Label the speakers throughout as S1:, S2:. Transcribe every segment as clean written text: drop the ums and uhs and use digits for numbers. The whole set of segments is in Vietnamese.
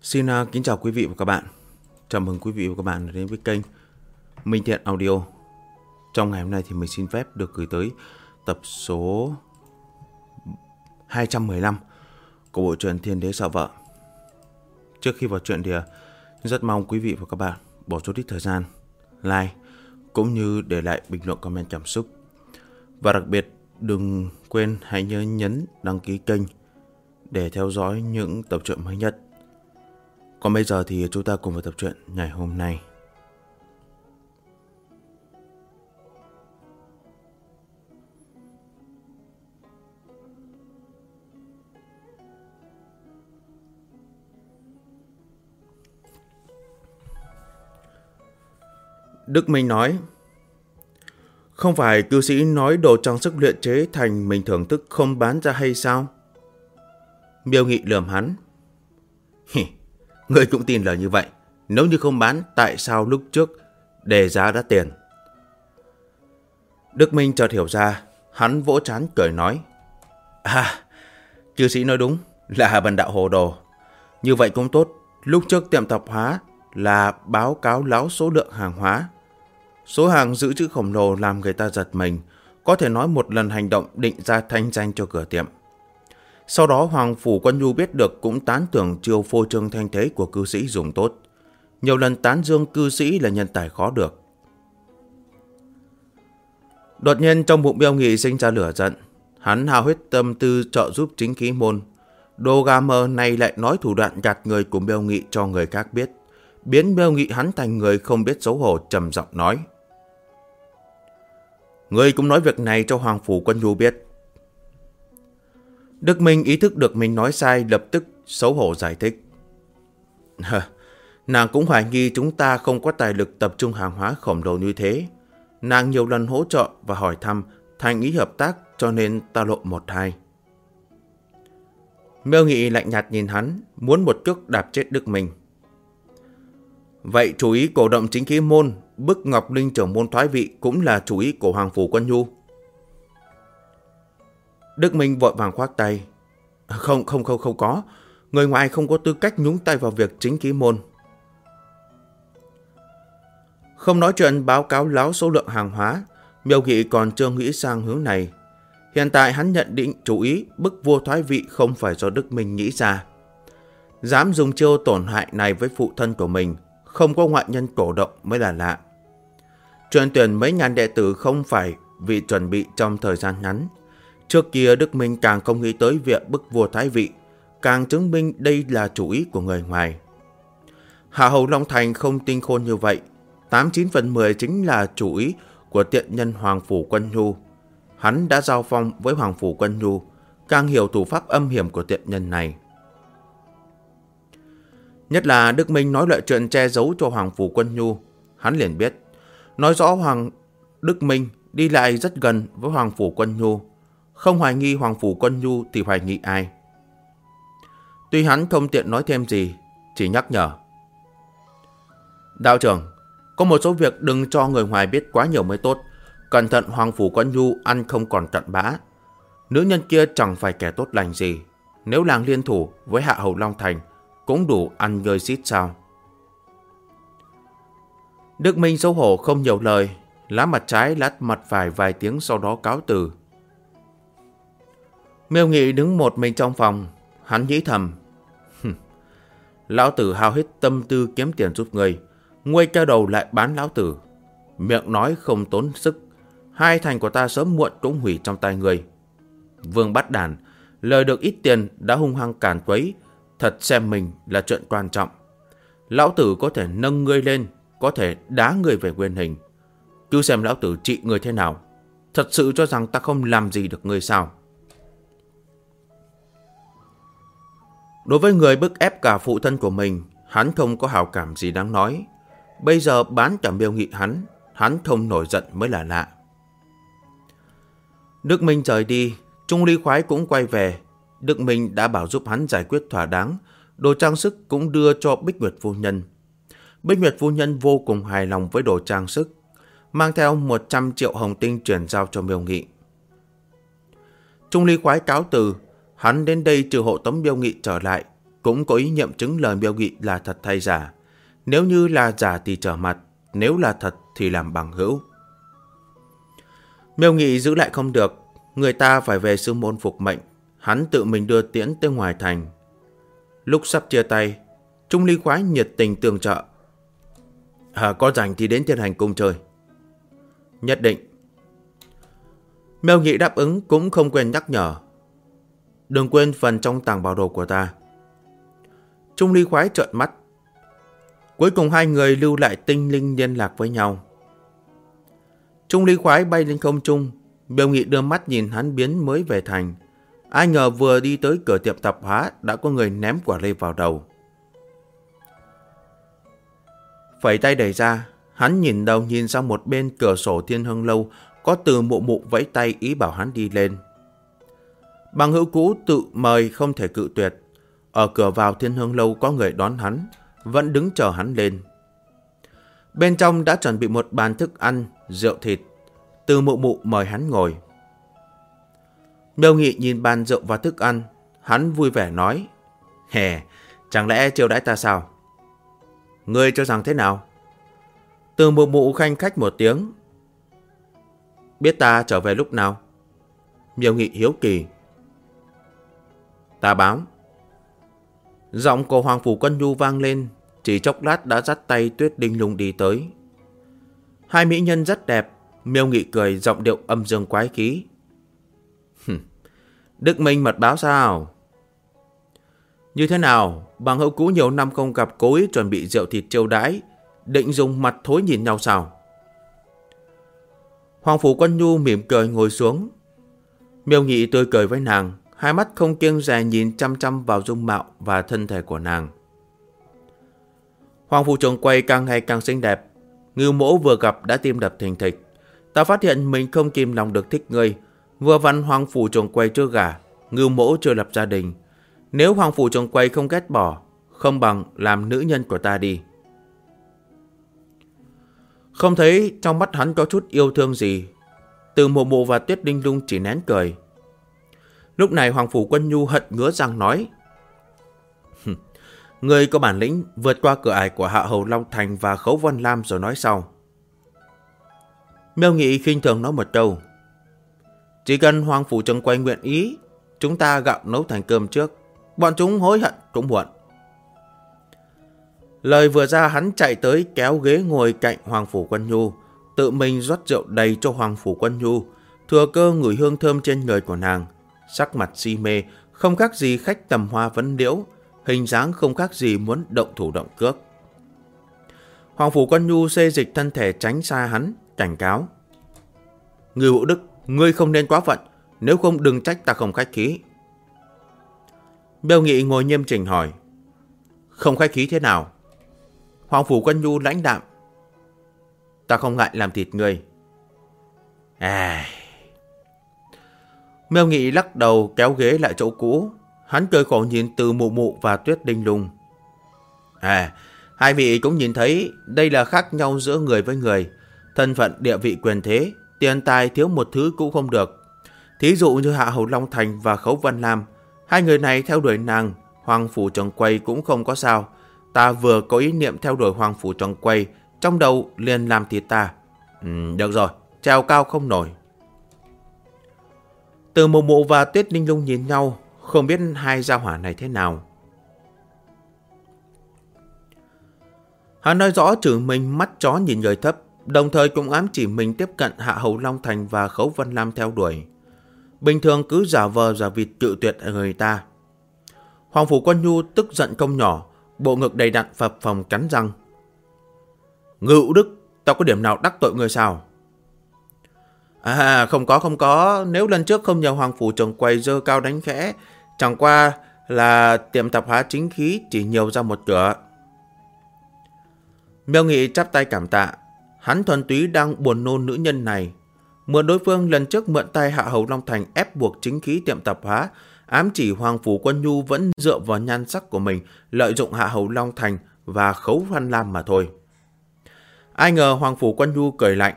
S1: Xin kính chào quý vị và các bạn. Chào mừng quý vị và các bạn đến với kênh Minh Thiện Audio. Trong ngày hôm nay thì mình xin phép được gửi tới tập số 215 của bộ truyện Thiên Đế Sợ Vợ. Trước khi vào truyện thì rất mong quý vị và các bạn bỏ chút ít thời gian like cũng như để lại bình luận comment cảm xúc. Và đặc biệt đừng quên hãy nhớ nhấn đăng ký kênh để theo dõi những tập truyện mới nhất. Còn bây giờ thì chúng ta cùng vào tập truyện ngày hôm nay. Đức Minh nói: "Không phải cư sĩ nói đồ trang sức luyện chế thành mình thưởng thức không bán ra hay sao?" Miêu Nghị lườm hắn: "Ngươi cũng tin lời như vậy. Nếu như không bán, tại sao lúc trước đề giá đã tiền?" Đức Minh chợt hiểu ra, hắn vỗ trán cười nói: Cư sĩ nói đúng, là bần đạo hồ đồ. Như vậy cũng tốt, lúc trước tiệm tạp hóa là báo cáo láo số lượng hàng hóa. Số hàng dự trữ khổng lồ làm người ta giật mình, có thể nói một lần hành động định ra thanh danh cho cửa tiệm. Sau đó Hoàng Phủ Quân Nhu biết được cũng tán thưởng chiêu phô trương thanh thế của cư sĩ dùng tốt. Nhiều lần tán dương cư sĩ là nhân tài khó được. Đột nhiên trong bụng Miêu Nghị sinh ra lửa giận. Hắn hao hết tâm tư trợ giúp Chính Khí Môn. Đồ gà mờ này lại nói thủ đoạn gạt người của Miêu Nghị cho người khác biết, biến Miêu Nghị hắn thành người không biết xấu hổ, trầm giọng nói: "Ngươi cũng nói việc này cho Hoàng Phủ Quân Nhu biết." Đức Minh ý thức được mình nói sai, lập tức xấu hổ giải thích: "Nàng cũng hoài nghi chúng ta không có tài lực tập trung hàng hóa khổng lồ như thế. Nàng nhiều lần hỗ trợ và hỏi thăm, thành ý hợp tác, cho nên ta lộ một hai." Miêu Nghị lạnh nhạt nhìn hắn, muốn một cước đạp chết Đức Minh. "Vậy chủ ý cổ động Chính Khí Môn, bức Ngọc Linh trưởng môn thoái vị cũng là chủ ý của Hoàng Phủ Quân Nhu?" Đức Minh vội vàng khoác tay: Không có. Người ngoài không có tư cách nhúng tay vào việc Chính Khí Môn." Không nói chuyện báo cáo láo số lượng hàng hóa, Miêu Nghị còn chưa nghĩ sang hướng này. Hiện tại hắn nhận định chủ ý bức vua thoái vị không phải do Đức Minh nghĩ ra. Dám dùng chiêu tổn hại này với phụ thân của mình, không có ngoại nhân cổ động mới là lạ. Truyền tuyển mấy ngàn đệ tử không phải vì chuẩn bị trong thời gian ngắn. Trước kia Đức Minh càng không nghĩ tới việc bức vua thái vị, càng chứng minh đây là chủ ý của người ngoài. Hạ Hầu Long Thành không tinh khôn như vậy, 89/10 chính là chủ ý của tiện nhân Hoàng Phủ Quân Nhu. Hắn đã giao phong với Hoàng Phủ Quân Nhu, càng hiểu thủ pháp âm hiểm của tiện nhân này. Nhất là Đức Minh nói loại chuyện che giấu cho Hoàng Phủ Quân Nhu, hắn liền biết, nói rõ Đức Minh đi lại rất gần với Hoàng Phủ Quân Nhu, không hoài nghi Hoàng Phủ Quân Nhu thì hoài nghi ai. Tuy hắn không tiện nói thêm gì, chỉ nhắc nhở: "Đạo trưởng, có một số việc đừng cho người ngoài biết quá nhiều mới tốt. Cẩn thận Hoàng Phủ Quân Nhu ăn không còn cặn bã. Nữ nhân kia chẳng phải kẻ tốt lành gì. Nếu làng liên thủ với Hạ Hầu Long Thành cũng đủ ăn nhơi xít sao?" Đức Minh xấu hổ không nhiều lời, lá mặt trái lát mặt phải vài tiếng, sau đó cáo từ. Miêu Nghị đứng một mình trong phòng, hắn nghĩ thầm: "Lão tử hao hết tâm tư kiếm tiền giúp người, nguôi cao đầu lại bán lão tử. Miệng nói không tốn sức, hai thành của ta sớm muộn cũng hủy trong tay người. Vương bắt đàn, lời được ít tiền đã hung hăng càn quấy, thật xem mình là chuyện quan trọng. Lão tử có thể nâng ngươi lên, có thể đá người về nguyên hình. Cứ xem lão tử trị người thế nào. Thật sự cho rằng ta không làm gì được ngươi sao?" Đối với người bức ép cả phụ thân của mình, hắn không có hảo cảm gì đáng nói. Bây giờ bán cả Miêu Nghị hắn không nổi giận mới là lạ. Đức Minh rời đi, Trung Ly Khoái cũng quay về. Đức Minh đã bảo giúp hắn giải quyết thỏa đáng, đồ trang sức cũng đưa cho Bích Nguyệt phu nhân. Bích Nguyệt phu nhân vô cùng hài lòng với đồ trang sức, mang theo 100 triệu hồng tinh chuyển giao cho Miêu Nghị. Trung Ly Khoái cáo từ, hắn đến đây trừ hộ tống Miêu Nghị trở lại, cũng có ý nghiệm chứng lời Miêu Nghị là thật hay giả. Nếu như là giả thì trở mặt, nếu là thật thì làm bằng hữu. Miêu Nghị giữ lại không được, người ta phải về sư môn phục mệnh, hắn tự mình đưa tiễn tới ngoài thành. Lúc sắp chia tay, Trung Ly Khoái nhiệt tình tương trợ. Có rảnh thì đến Thiên Hành cùng chơi. Nhất định. Miêu Nghị đáp ứng, cũng không quên nhắc nhở. Đừng quên phần trong tàng bảo đồ của ta. Trung Ly Khoái trợn mắt. Cuối cùng hai người lưu lại tinh linh liên lạc với nhau. Trung Ly Khoái bay lên không trung. Miêu Nghị đưa mắt nhìn hắn biến mới về thành. Ai ngờ vừa đi tới cửa tiệm tạp hóa đã có người ném quả lê vào đầu. Phẩy tay đẩy ra, hắn nhìn đầu nhìn sang một bên cửa sổ Thiên Hưng Lâu, có Từ Mụ Mụ vẫy tay ý bảo hắn đi lên. Bằng hữu cũ tự mời không thể cự tuyệt. Ở cửa vào Thiên Hưng Lâu có người đón hắn, vẫn đứng chờ hắn lên. Bên trong đã chuẩn bị một bàn thức ăn, rượu thịt. Từ Mụ Mụ mời hắn ngồi. Miêu Nghị nhìn bàn rượu và thức ăn, hắn vui vẻ nói: chẳng lẽ chiêu đãi ta sao? Ngươi cho rằng thế nào? Từ Mụ Mụ khanh khách một tiếng. Biết ta trở về lúc nào? Miêu Nghị hiếu kỳ. Ta báo. Giọng của Hoàng Phủ Quân Nhu vang lên, chỉ chốc lát đã dắt tay Tuyết Đinh Lung đi tới. Hai mỹ nhân rất đẹp. Miêu Nghị cười, giọng điệu âm dương quái khí. Đức Minh mật báo sao? Như thế nào? Bằng hữu cũ nhiều năm không gặp, cố ý chuẩn bị rượu thịt chiêu đãi, định dùng mặt thối nhìn nhau sao? Hoàng Phủ Quân Nhu mỉm cười ngồi xuống. Miêu Nghị tươi cười với nàng, hai mắt không kiêng dè nhìn chăm chăm vào dung mạo và thân thể của nàng. Hoàng Phủ Trường Quay càng ngày càng xinh đẹp. Ngưu Mỗ vừa gặp đã tim đập thình thịch. Ta phát hiện mình không kìm lòng được thích ngươi. Vừa vặn Hoàng Phủ Trường Quay chưa gả, Ngưu Mỗ chưa lập gia đình. Nếu Hoàng Phủ Trường Quay không ghét bỏ, không bằng làm nữ nhân của ta đi. Không thấy trong mắt hắn có chút yêu thương gì. Từ Mụ Mụ và Tuyết Đinh Lung chỉ nén cười. Lúc này Hoàng Phủ Quân Nhu hận ngứa răng nói: Ngươi có bản lĩnh vượt qua cửa ải của Hạ Hầu Long Thành và Khấu Vân Lam rồi nói sau. Miêu Nghị khinh thường nói một câu: Chỉ cần Hoàng Phủ Trường Quay nguyện ý, chúng ta gạo nấu thành cơm trước, bọn chúng hối hận cũng muộn. Lời vừa ra, hắn chạy tới kéo ghế ngồi cạnh Hoàng Phủ Quân Nhu, tự mình rót rượu đầy cho Hoàng Phủ Quân Nhu, thừa cơ ngửi hương thơm trên người của nàng. Sắc mặt si mê, không khác gì khách tầm hoa vấn liễu, hình dáng không khác gì muốn động thủ động cước. Hoàng Phủ Quân Nhu xê dịch thân thể tránh xa hắn, cảnh cáo: Ngưu Hữu Đức, ngươi không nên quá phận, nếu không đừng trách ta không khách khí. Miêu Nghị ngồi nghiêm chỉnh hỏi: Không khách khí thế nào? Hoàng Phủ Quân Nhu lãnh đạm: Ta không ngại làm thịt ngươi. Miêu Nghị lắc đầu kéo ghế lại chỗ cũ. Hắn cười khổ nhìn Từ Mụ Mụ và Tuyết Đinh Lung. Hai vị cũng nhìn thấy đây là khác nhau giữa người với người. Thân phận, địa vị, quyền thế, tiền tài thiếu một thứ cũng không được. Thí dụ như Hạ Hầu Long Thành và Khấu Vân Lam, hai người này theo đuổi nàng, Hoàng Phủ Trường Quay cũng không có sao. Ta vừa có ý niệm theo đuổi Hoàng Phủ Trường Quay, trong đầu liền làm thịt ta. Được rồi, treo cao không nổi. Từ Mụ Mụ và Tuyết Đinh Lung nhìn nhau, không biết hai gia hỏa này thế nào. Hắn nói rõ trừ mình mắt chó nhìn người thấp, đồng thời cũng ám chỉ mình tiếp cận Hạ Hầu Long Thành và Khấu Vân Lam theo đuổi. Bình thường cứ giả vờ giả vịt cự tuyệt người ta. Hoàng Phủ Quân Nhu tức giận không nhỏ, bộ ngực đầy đặn phập phồng cắn răng: Ngưu Đức, tao có điểm nào đắc tội người sao? Không có, nếu lần trước không nhờ Hoàng Phủ Trường Quay dơ cao đánh khẽ, chẳng qua là tiệm tạp hóa chính khí chỉ nhiều ra một cửa. Miêu Nghị chắp tay cảm tạ. Hắn thuần túy đang buồn nôn nữ nhân này. Mượn đối phương lần trước mượn tay Hạ Hầu Long Thành ép buộc chính khí tiệm tạp hóa, ám chỉ Hoàng Phủ Quân Nhu vẫn dựa vào nhan sắc của mình lợi dụng Hạ Hầu Long Thành và Khấu Vân Lam mà thôi. Ai ngờ Hoàng Phủ Quân Nhu cười lạnh: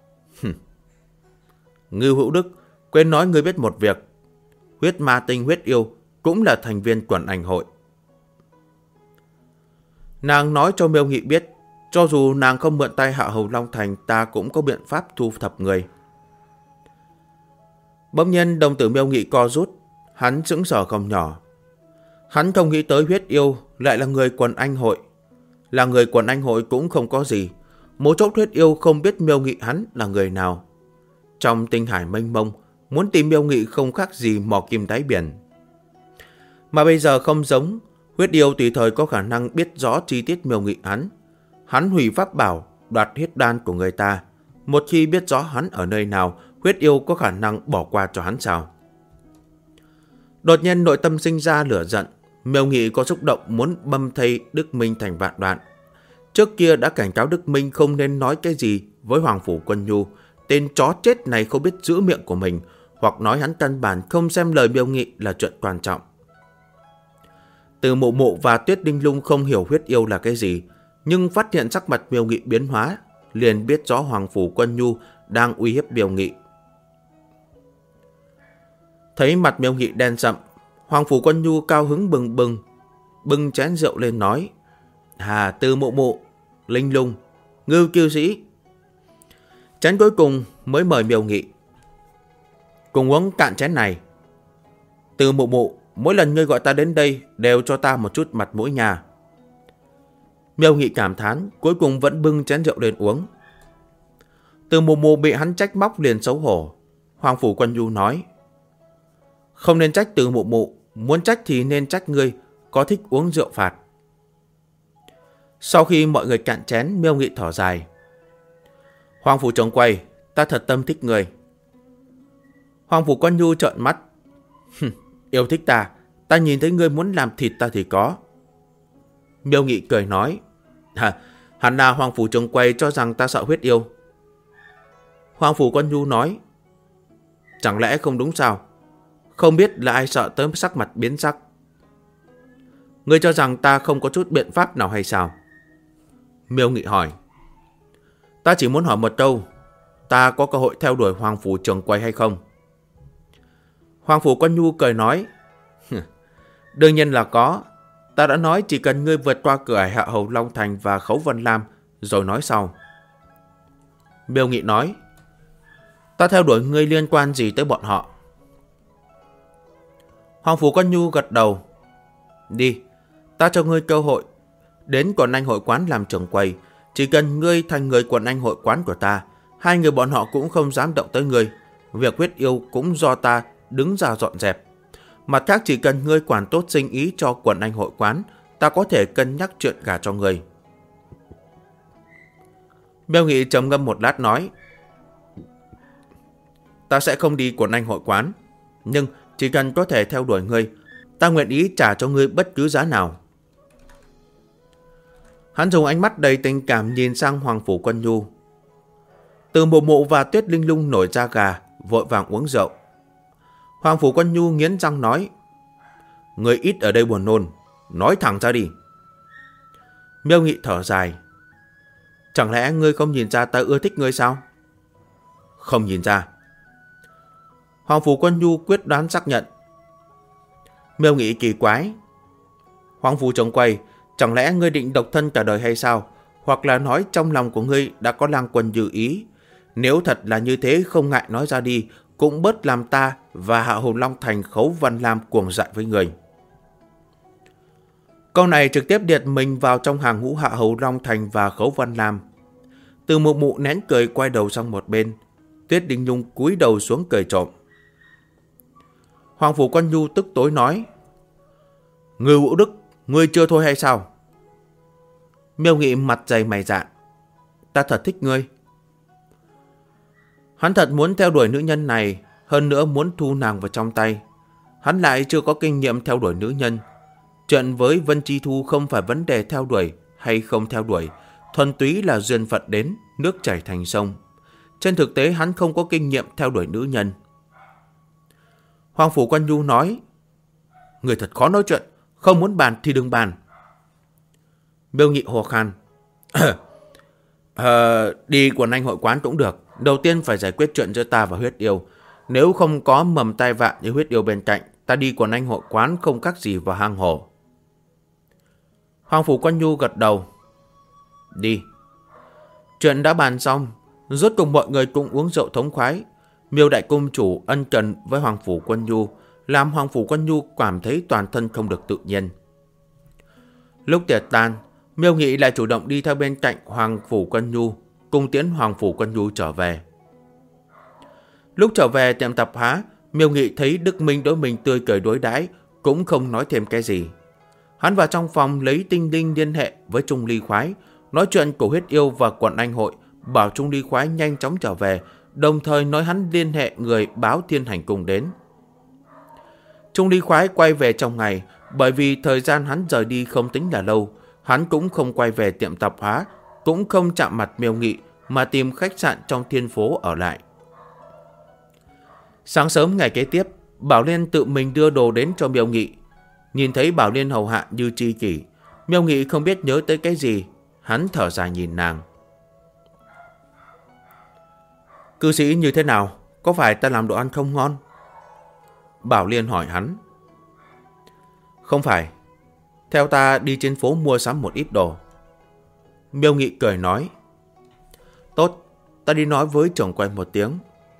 S1: Ngưu Hữu Đức, quên nói ngươi biết một việc. Huyết Ma Tinh Huyết Yêu cũng là thành viên quần ảnh hội. Nàng nói cho Miêu Nghị biết, cho dù nàng không mượn tay Hạ Hầu Long Thành, ta cũng có biện pháp thu thập người. Bỗng nhiên đồng tử Miêu Nghị co rút, hắn sững sờ không nhỏ. Hắn không nghĩ tới huyết yêu lại là người quần anh hội. Là người quần anh hội cũng không có gì. Một chốc huyết yêu không biết Miêu Nghị hắn là người nào. Trong tinh hải mênh mông, muốn tìm Miêu Nghị không khác gì mò kim đáy biển. Mà bây giờ không giống, huyết yêu tùy thời có khả năng biết rõ chi tiết Miêu Nghị hắn. Hắn hủy pháp bảo, đoạt huyết đan của người ta. Một khi biết rõ hắn ở nơi nào, huyết yêu có khả năng bỏ qua cho hắn sao? Đột nhiên nội tâm sinh ra lửa giận. Miêu Nghị có xúc động muốn băm thây Đức Minh thành vạn đoạn. Trước kia đã cảnh cáo Đức Minh không nên nói cái gì với Hoàng Phủ Quân Nhu. Tên chó chết này không biết giữ miệng của mình, hoặc nói hắn căn bản không xem lời Miêu Nghị là chuyện quan trọng. Từ Mộ Mộ và Tuyết Đinh Lung không hiểu huyết yêu là cái gì, nhưng phát hiện sắc mặt Miêu Nghị biến hóa, liền biết rõ Hoàng Phủ Quân Nhu đang uy hiếp Miêu Nghị. Thấy mặt Miêu Nghị đen sậm, Hoàng Phủ Quân Nhu cao hứng bưng chén rượu lên nói: Từ Mộ Mộ, Linh Lung, Ngưu Kiêu Sĩ. Chén cuối cùng mới mời Miêu Nghị: cùng uống cạn chén này. Từ Mộ Mộ, mỗi lần ngươi gọi ta đến đây đều cho ta một chút mặt mũi nhà. Miêu Nghị cảm thán, cuối cùng vẫn bưng chén rượu lên uống. Từ Mộ Mộ bị hắn trách móc liền xấu hổ. Hoàng Phủ Quân Nhu nói: không nên trách Từ Mộ Mộ, muốn trách thì nên trách ngươi có thích uống rượu phạt. Sau khi mọi người cạn chén, Miêu Nghị thở dài: Hoàng Phủ Trông Quay, ta thật tâm thích người. Hoàng Phủ Quân Nhu trợn mắt: yêu thích ta nhìn thấy ngươi muốn làm thịt ta thì có. Miêu Nghị cười nói: hẳn là Hoàng Phủ Trông Quay cho rằng ta sợ huyết yêu. Hoàng Phủ Quân Nhu nói: chẳng lẽ không đúng sao? Không biết là ai sợ tới sắc mặt biến sắc. Ngươi cho rằng ta không có chút biện pháp nào hay sao? Miêu Nghị hỏi: ta chỉ muốn hỏi một câu, ta có cơ hội theo đuổi Hoàng Phủ Trông Quay hay không? Hoàng Phủ Quân Nhu cười nói: đương nhiên là có. Ta đã nói chỉ cần ngươi vượt qua cửa ải Hạ Hầu Long Thành và Khấu Vân Lam rồi nói sau. Miêu Nghị nói: ta theo đuổi ngươi liên quan gì tới bọn họ? Hoàng Phủ Quân Nhu gật đầu: đi, ta cho ngươi cơ hội. Đến Quần Anh hội quán làm trưởng quầy. Chỉ cần ngươi thành người Quần Anh hội quán của ta, hai người bọn họ cũng không dám động tới ngươi. Việc huyết yêu cũng do ta đứng ra dọn dẹp. Mặt khác chỉ cần ngươi quản tốt sinh ý cho Quần Anh hội quán, ta có thể cân nhắc chuyện gả cho ngươi. Miêu Nghị trầm ngâm một lát nói: ta sẽ không đi Quần Anh hội quán, nhưng chỉ cần có thể theo đuổi ngươi, ta nguyện ý trả cho ngươi bất cứ giá nào. Hắn dùng ánh mắt đầy tình cảm nhìn sang Hoàng Phủ Quân Nhu. Từ Mộ Mộ và Tuyết Linh Lung nổi da gà, vội vàng uống rượu. Hoàng Phủ Quân Nhu nghiến răng nói: ngươi ít ở đây buồn nôn, nói thẳng ra đi. Miêu Nghị thở dài: chẳng lẽ ngươi không nhìn ra ta ưa thích ngươi sao? Không nhìn ra. Hoàng Phủ Quân Nhu quyết đoán xác nhận. Miêu Nghị kỳ quái: Hoàng Phủ Trông Quay, chẳng lẽ ngươi định độc thân cả đời hay sao? Hoặc là nói trong lòng của ngươi đã có Lang Quân dự ý? Nếu thật là như thế, không ngại nói ra đi, cũng bớt làm ta và Hạ Hầu Long Thành Khấu Văn Lam cuồng dại với người. Câu này trực tiếp điệt mình vào trong hàng ngũ Hạ Hầu Long Thành và Khấu Văn Lam. Từ Mộ Mộ nén cười quay đầu sang một bên. Tuyết Đinh Nhung cúi đầu xuống cười trộm. Hoàng Phủ Quân Nhu tức tối nói: Ngưu Vũ Đức, ngươi chưa thôi hay sao? Miêu Nghị mặt dày mày dạn: ta thật thích ngươi. Hắn thật muốn theo đuổi nữ nhân này, hơn nữa muốn thu nàng vào trong tay. Hắn lại chưa có kinh nghiệm theo đuổi nữ nhân. Chuyện với Vân Chi Thu không phải vấn đề theo đuổi hay không theo đuổi, thuần túy là duyên phận đến, nước chảy thành sông. Trên thực tế hắn không có kinh nghiệm theo đuổi nữ nhân. Hoàng Phủ Quân Nhu nói: người thật khó nói chuyện, không muốn bàn thì đừng bàn. Miêu Nghị hồ khan: đi Quần Anh hội quán cũng được. Đầu tiên phải giải quyết chuyện giữa ta và huyết yêu. Nếu không có mầm tai vạ như huyết yêu bên cạnh, ta đi Quần Anh hội quán không khác gì vào hang hổ. Hoàng Phủ Quân Nhu gật đầu. Đi. Chuyện đã bàn xong, rốt cùng mọi người cùng uống rượu thống khoái. Miêu đại cung chủ ân cần với Hoàng Phủ Quân Nhu, làm Hoàng Phủ Quân Nhu cảm thấy toàn thân không được tự nhiên. Lúc tiệc tan, Miêu Nghị lại chủ động đi theo bên cạnh Hoàng Phủ Quân Nhu, cùng tiến Hoàng Phủ Quân Nhu trở về. Lúc trở về tiệm tạp hóa, Miêu Nghị thấy Đức Minh đối mình tươi cười đối đãi, cũng không nói thêm cái gì. Hắn vào trong phòng lấy Tinh Linh liên hệ với Trung Ly Khoái, nói chuyện của Huyết Yêu và Quận Anh Hội, bảo Trung Ly Khoái nhanh chóng trở về, đồng thời nói hắn liên hệ người báo Thiên Hành Cung đến. Trung Ly Khoái quay về trong ngày, bởi vì thời gian hắn rời đi không tính là lâu, hắn cũng không quay về tiệm tạp hóa, cũng không chạm mặt Miêu Nghị mà tìm khách sạn trong Thiên Phố ở lại. Sáng sớm ngày kế tiếp, Bảo Liên tự mình đưa đồ đến cho Miêu Nghị. Nhìn thấy Bảo Liên hầu hạ như tri kỷ, Miêu Nghị không biết nhớ tới cái gì, hắn thở dài nhìn nàng. Cư sĩ như thế nào? Có phải ta làm đồ ăn không ngon? Bảo Liên hỏi hắn. Không phải. Theo ta đi trên phố mua sắm một ít đồ. Miêu Nghị cười nói. Tốt, ta đi nói với trưởng quầy một tiếng.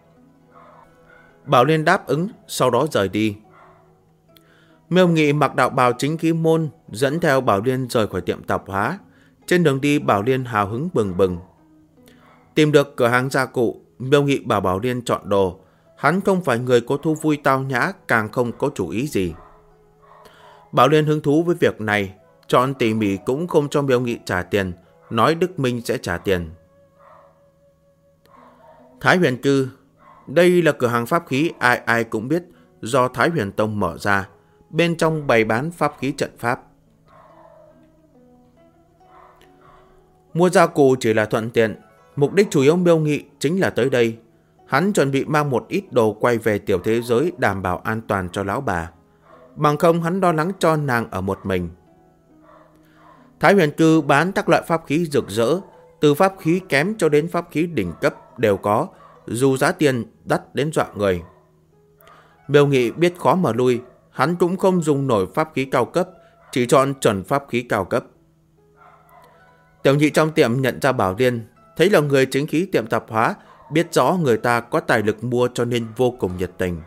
S1: Bảo Liên đáp ứng, sau đó rời đi. Miêu Nghị mặc đạo bào chính khí môn, dẫn theo Bảo Liên rời khỏi tiệm tạp hóa. Trên đường đi, Bảo Liên hào hứng bừng bừng. Tìm được cửa hàng gia cụ, Miêu Nghị bảo Bảo Liên chọn đồ. Hắn không phải người có thú vui tao nhã, càng không có chủ ý gì. Bảo Liên hứng thú với việc này, chọn tỉ mỉ cũng không cho Miêu Nghị trả tiền, nói Đức Minh sẽ trả tiền. Thái Huyền Cư. Đây là cửa hàng pháp khí ai ai cũng biết, do Thái Huyền Tông mở ra. Bên trong bày bán pháp khí trận pháp. Mua gia cụ chỉ là thuận tiện, mục đích chủ yếu Miêu Nghị chính là tới đây. Hắn chuẩn bị mang một ít đồ quay về tiểu thế giới đảm bảo an toàn cho lão bà. Bằng không hắn lo lắng cho nàng ở một mình. Thái Huyền Cư bán các loại pháp khí rực rỡ, từ pháp khí kém cho đến pháp khí đỉnh cấp đều có, dù giá tiền đắt đến dọa người. Miêu Nghị biết khó mà lui, hắn cũng không dùng nổi pháp khí cao cấp, chỉ chọn chuẩn pháp khí cao cấp. Tiểu nhị trong tiệm nhận ra Bảo Liên, thấy là người chính khí tiệm tạp hóa, biết rõ người ta có tài lực mua cho nên vô cùng nhiệt tình.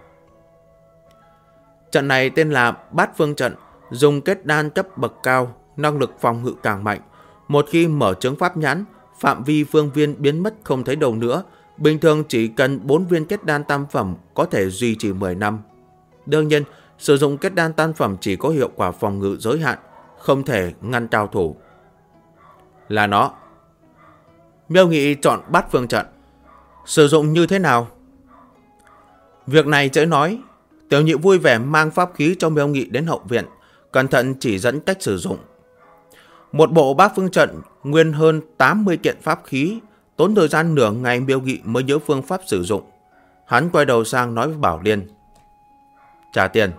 S1: Trận này tên là Bát Phương Trận, dùng kết đan cấp bậc cao, năng lực phòng ngự càng mạnh. Một khi mở trướng pháp nhãn, phạm vi phương viên biến mất không thấy đâu nữa. Bình thường chỉ cần 4 viên kết đan tam phẩm có thể duy trì 10 năm. Đương nhiên, sử dụng kết đan tam phẩm chỉ có hiệu quả phòng ngự giới hạn, không thể ngăn cao thủ. Là nó. Miêu Nghị chọn Bát Phương Trận. Sử dụng như thế nào? Việc này dễ nói. Tiểu nhị vui vẻ mang pháp khí cho Miêu Nghị đến hậu viện, cẩn thận chỉ dẫn cách sử dụng. Một bộ Bát Phương Trận nguyên hơn 80 kiện pháp khí, tốn thời gian nửa ngày Miêu Nghị mới nhớ phương pháp sử dụng. Hắn quay đầu sang nói với Bảo Liên. Trả tiền.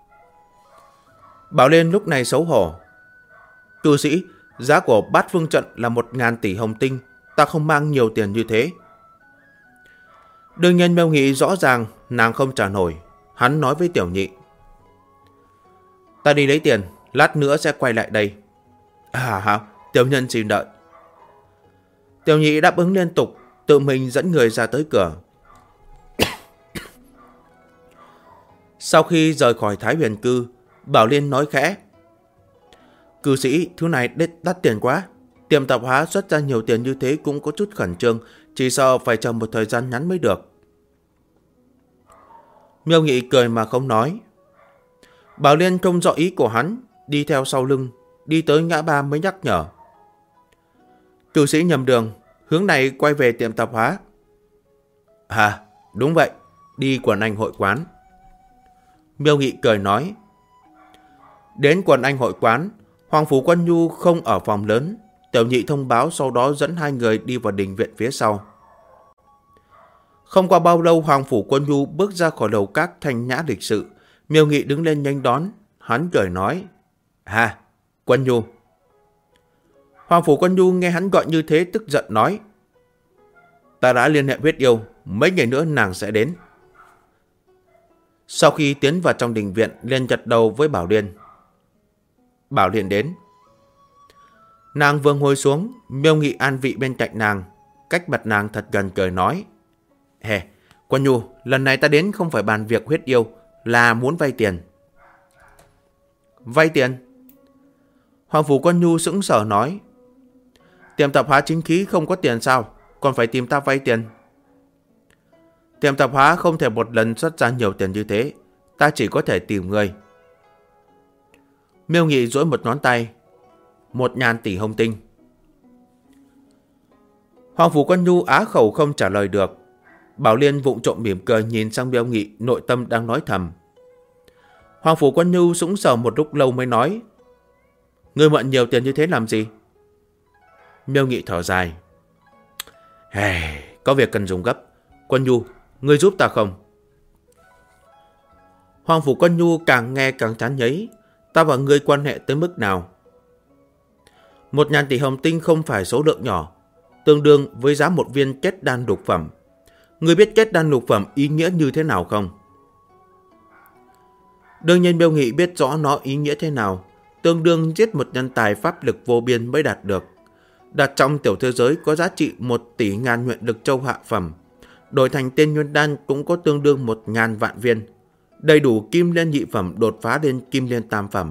S1: Bảo Liên lúc này xấu hổ. Cư sĩ, giá của Bát Phương Trận là 1.000 tỷ hồng tinh, ta không mang nhiều tiền như thế. Đương nhiên Miêu Nghị rõ ràng nàng không trả nổi. Hắn nói với tiểu nhị. Ta đi lấy tiền, lát nữa sẽ quay lại đây. Hả? Tiểu nhân xin đợi. Tiểu nhị đáp ứng liên tục, tự mình dẫn người ra tới cửa. Sau khi rời khỏi Thái Huyền Cư, Bảo Liên nói khẽ. Cư sĩ, thứ này đắt tiền quá. Tiệm tạp hóa xuất ra nhiều tiền như thế cũng có chút khẩn trương, chỉ sợ phải chờ một thời gian ngắn mới được. Miêu Nghị cười mà không nói. Bảo Liên không rõ ý của hắn, đi theo sau lưng, đi tới ngã ba mới nhắc nhở. Cư sĩ nhầm đường, hướng này quay về tiệm tạp hóa. À, đúng vậy, đi Quần Anh hội quán. Miêu Nghị cười nói. Đến Quần Anh hội quán, Hoàng Phủ Quân Nhu không ở phòng lớn. Tiểu nhị thông báo, sau đó dẫn hai người đi vào đình viện phía sau. Không qua bao lâu, Hoàng Phủ Quân Nhu bước ra khỏi lầu các thanh nhã lịch sự. Miêu Nghị đứng lên nhanh đón. Hắn cười nói. À, Quân Nhu. Hoàng Phủ Quân Nhu nghe hắn gọi như thế tức giận nói. Ta đã liên hệ Huyết Yêu, mấy ngày nữa nàng sẽ đến. Sau khi tiến vào trong đình viện, liền chật đầu với Bảo Liên. Bảo Liên đến. Nàng vừa ngồi xuống, Miêu Nghị an vị bên cạnh nàng, cách mặt nàng thật gần cười nói: Hè, Quân Nhu, lần này ta đến không phải bàn việc huyết yêu, là muốn vay tiền. Vay tiền? Hoàng phủ Quân Nhu sững sờ nói: Tiệm tạp hóa chính khí không có tiền sao, còn phải tìm ta vay tiền? Tiệm tạp hóa không thể một lần xuất ra nhiều tiền như thế, ta chỉ có thể tìm người. Miêu Nghị duỗi một ngón tay: 1.000 tỷ hồng tinh. Hoàng phủ Quân Nhu á khẩu không trả lời được. Bảo Liên vụng trộm mỉm cười nhìn sang Miêu Nghị, nội tâm đang nói thầm. Hoàng phủ Quân Nhu sững sờ một lúc lâu mới nói: Ngươi mượn nhiều tiền như thế làm gì? Miêu Nghị thở dài: Có việc cần dùng gấp. Quân Nhu, ngươi giúp ta không? Hoàng phủ Quân Nhu càng nghe càng chán ngấy. Ta và ngươi quan hệ tới mức nào? 1.000 tỷ hồng tinh không phải số lượng nhỏ, tương đương với giá một viên kết đan lục phẩm. Ngươi biết kết đan lục phẩm ý nghĩa như thế nào không? Đương nhiên Miêu Nghị biết rõ nó ý nghĩa thế nào, tương đương giết một nhân tài pháp lực vô biên mới đạt được. Đặt trong tiểu thế giới có giá trị 1 tỷ ngàn nguyện lực châu hạ phẩm, đổi thành tên nguyên đan cũng có tương đương 1.000 vạn viên, đầy đủ kim liên nhị phẩm đột phá lên kim liên tam phẩm.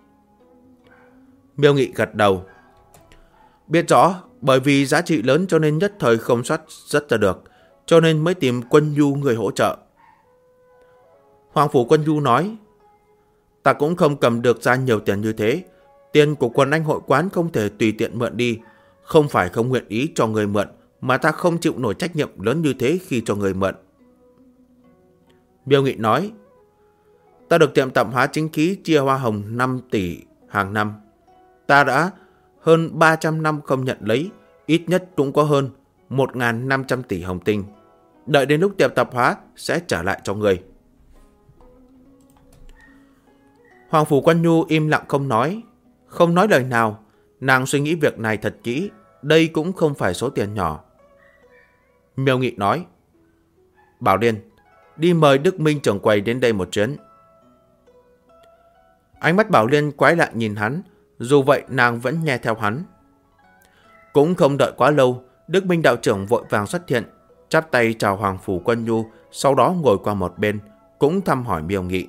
S1: Miêu Nghị gật đầu. Biết rõ, bởi vì giá trị lớn cho nên nhất thời không soát rất ra được, cho nên mới tìm Quân Nhu người hỗ trợ. Hoàng phủ Quân Nhu nói: Ta cũng không cầm được ra nhiều tiền như thế. Tiền của Quần Anh hội quán không thể tùy tiện mượn đi. Không phải không nguyện ý cho người mượn, mà ta không chịu nổi trách nhiệm lớn như thế khi cho người mượn. Miêu Nghị nói: Ta được tiệm tạp hóa chính khí chia hoa hồng 5 tỷ hàng năm. Ta đã hơn 300 năm không nhận lấy, ít nhất cũng có hơn 1.500 tỷ hồng tinh. Đợi đến lúc tiệm tạp hóa sẽ trả lại cho người. Hoàng phủ Quân Nhu im lặng không nói lời nào. Nàng suy nghĩ việc này thật kỹ, đây cũng không phải số tiền nhỏ. Miêu Nghị nói: Bảo Liên, đi mời Đức Minh trưởng quầy đến đây một chuyến. Ánh mắt Bảo Liên quái lạ nhìn hắn, dù vậy nàng vẫn nghe theo hắn. Cũng không đợi quá lâu, Đức Minh đạo trưởng vội vàng xuất hiện, chắp tay chào Hoàng phủ Quân Nhu, sau đó ngồi qua một bên, cũng thăm hỏi Miêu Nghị.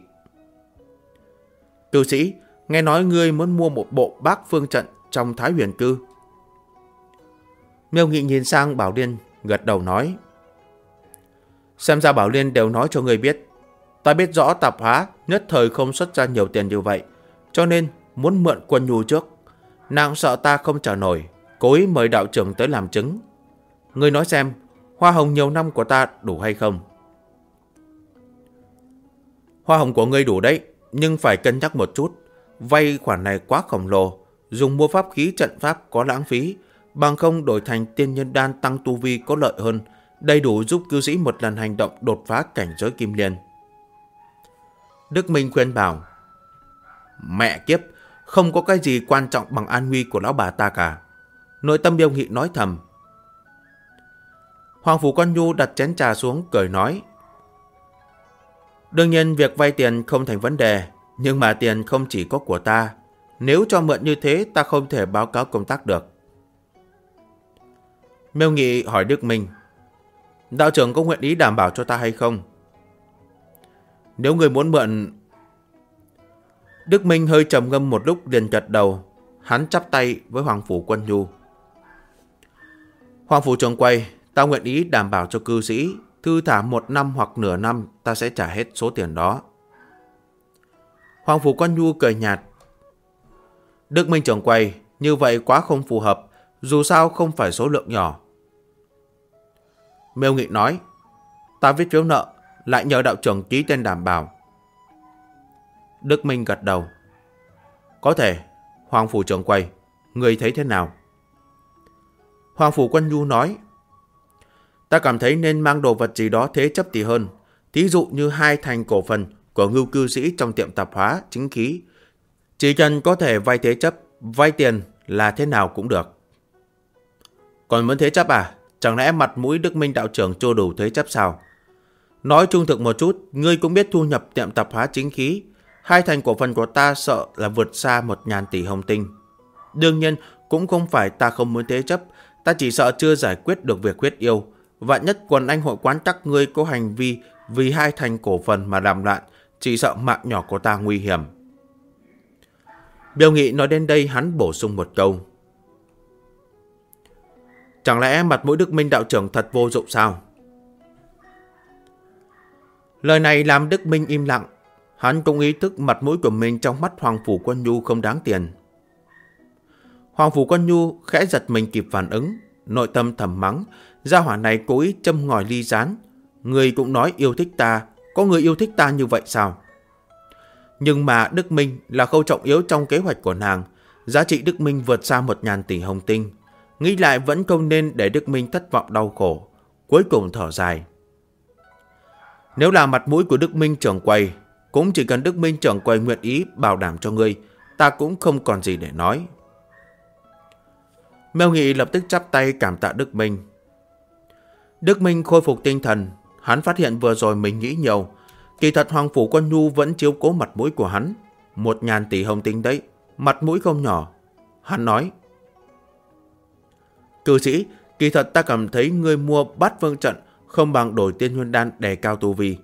S1: Cư sĩ, nghe nói ngươi muốn mua một bộ Bác Phương trận trong Thái Huyền Cư. Miêu Nghị nhìn sang Bảo Liên, gật đầu nói: Xem ra Bảo Liên đều nói cho ngươi biết. Ta biết rõ tạp hóa nhất thời không xuất ra nhiều tiền như vậy, cho nên muốn mượn Quân Nhu trước. Nàng sợ ta không trả nổi, cố ý mời đạo trưởng tới làm chứng. Ngươi nói xem, hoa hồng nhiều năm của ta đủ hay không? Hoa hồng của ngươi đủ đấy, nhưng phải cân nhắc một chút. Vay khoản này quá khổng lồ, dùng mua pháp khí trận pháp có lãng phí, bằng không đổi thành tiên nhân đan tăng tu vi có lợi hơn, đầy đủ giúp cư sĩ một lần hành động đột phá cảnh giới kim liên. Đức Minh khuyên bảo: Mẹ kiếp, không có cái gì quan trọng bằng an nguy của lão bà ta cả. Nội tâm Miêu Nghị nói thầm. Hoàng phủ Quân Nhu đặt chén trà xuống cười nói: Đương nhiên việc vay tiền không thành vấn đề, nhưng mà tiền không chỉ có của ta. Nếu cho mượn như thế ta không thể báo cáo công tác được. Miêu Nghị hỏi Đức Minh: Đạo trưởng có nguyện ý đảm bảo cho ta hay không? Nếu người muốn mượn... Đức Minh hơi trầm ngâm một lúc liền gật đầu. Hắn chắp tay với Hoàng phủ Quân Nhu: Hoàng phủ trưởng quầy, ta nguyện ý đảm bảo cho cư sĩ, thư thả 1 năm hoặc nửa năm ta sẽ trả hết số tiền đó. Hoàng phủ Quân Nhu cười nhạt: Đức Minh trưởng quầy, như vậy quá không phù hợp, dù sao không phải số lượng nhỏ. Miêu Nghị nói: Ta viết phiếu nợ, lại nhờ đạo trưởng ký tên đảm bảo. Đức Minh gật đầu: Có thể. Hoàng phủ trưởng quầy, người thấy thế nào? Hoàng phủ Quân Nhu nói: Ta cảm thấy nên mang đồ vật gì đó thế chấp thì hơn. Thí dụ như 2 thành cổ phần của Ngưu cư sĩ trong tiệm tạp hóa chính khí. Chỉ cần có thể vay thế chấp, vay tiền là thế nào cũng được. Còn muốn thế chấp à? Chẳng lẽ mặt mũi Đức Minh đạo trưởng chưa đủ thế chấp sao? Nói trung thực một chút, ngươi cũng biết thu nhập tiệm tạp hóa chính khí. 2 thành cổ phần của ta sợ là vượt xa 1.000 tỷ hồng tinh. Đương nhiên, Cũng không phải ta không muốn thế chấp, ta chỉ sợ chưa giải quyết được việc huyết yêu. Vạn nhất quần anh hội quán chắc ngươi có hành vi vì 2 thành cổ phần mà làm loạn, chỉ sợ mạng nhỏ của ta nguy hiểm. Miêu Nghị nói đến đây, hắn bổ sung một câu. Chẳng lẽ mặt mũi Đức Minh đạo trưởng thật vô dụng sao? Lời này làm Đức Minh im lặng. Hắn cũng ý thức mặt mũi của mình trong mắt Hoàng Phủ Quân Nhu không đáng tiền. Hoàng Phủ Quân Nhu khẽ giật mình kịp phản ứng, nội tâm thầm mắng, gia hỏa này cố ý châm ngòi ly gián. Người cũng nói yêu thích ta, có người yêu thích ta như vậy sao? Nhưng mà Đức Minh là khâu trọng yếu trong kế hoạch của nàng, giá trị Đức Minh vượt xa 1.000 tỷ hồng tinh. Nghĩ lại vẫn không nên để Đức Minh thất vọng đau khổ, cuối cùng thở dài. Nếu là mặt mũi của Đức Minh trưởng quầy, cũng chỉ cần Đức Minh trưởng quầy nguyện ý bảo đảm cho ngươi, ta cũng không còn gì để nói. Miêu Nghị lập tức chắp tay cảm tạ Đức Minh. Đức Minh khôi phục tinh thần, hắn phát hiện vừa rồi mình nghĩ nhiều. Kỳ thật Hoàng Phủ Quân Nhu vẫn chiếu cố mặt mũi của hắn. 1.000 tỷ hồng tinh đấy, mặt mũi không nhỏ. Hắn nói. Cư sĩ, kỳ thật ta cảm thấy ngươi mua Bát Vương trận không bằng đổi Tiên Nguyên Đan đề cao tu vi.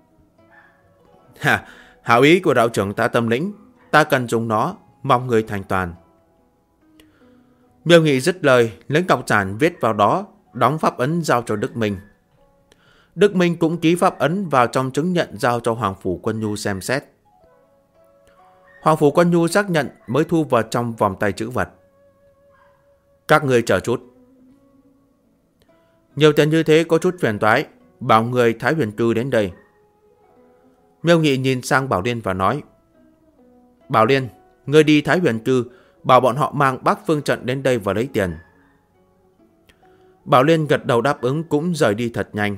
S1: Hảo ý của đạo trưởng ta tâm lĩnh, ta cần dùng nó, mong người thành toàn. Miêu Nghị dứt lời, lấy ngọc giản viết vào đó, đóng pháp ấn giao cho Đức Minh. Đức Minh cũng ký pháp ấn vào trong chứng nhận giao cho Hoàng Phủ Quân Nhu xem xét. Hoàng Phủ Quân Nhu xác nhận mới thu vào trong vòng tay trữ vật. Các người chờ chút. Nhiều tiền như thế có chút phiền toái, bảo người Thái Huyền Cư đến đây. Miêu Nghị nhìn sang Bảo Liên và nói. Bảo Liên, ngươi đi Thái Huyền Cư, bảo bọn họ mang Bắc Phương trận đến đây và lấy tiền. Bảo Liên gật đầu đáp ứng cũng rời đi thật nhanh.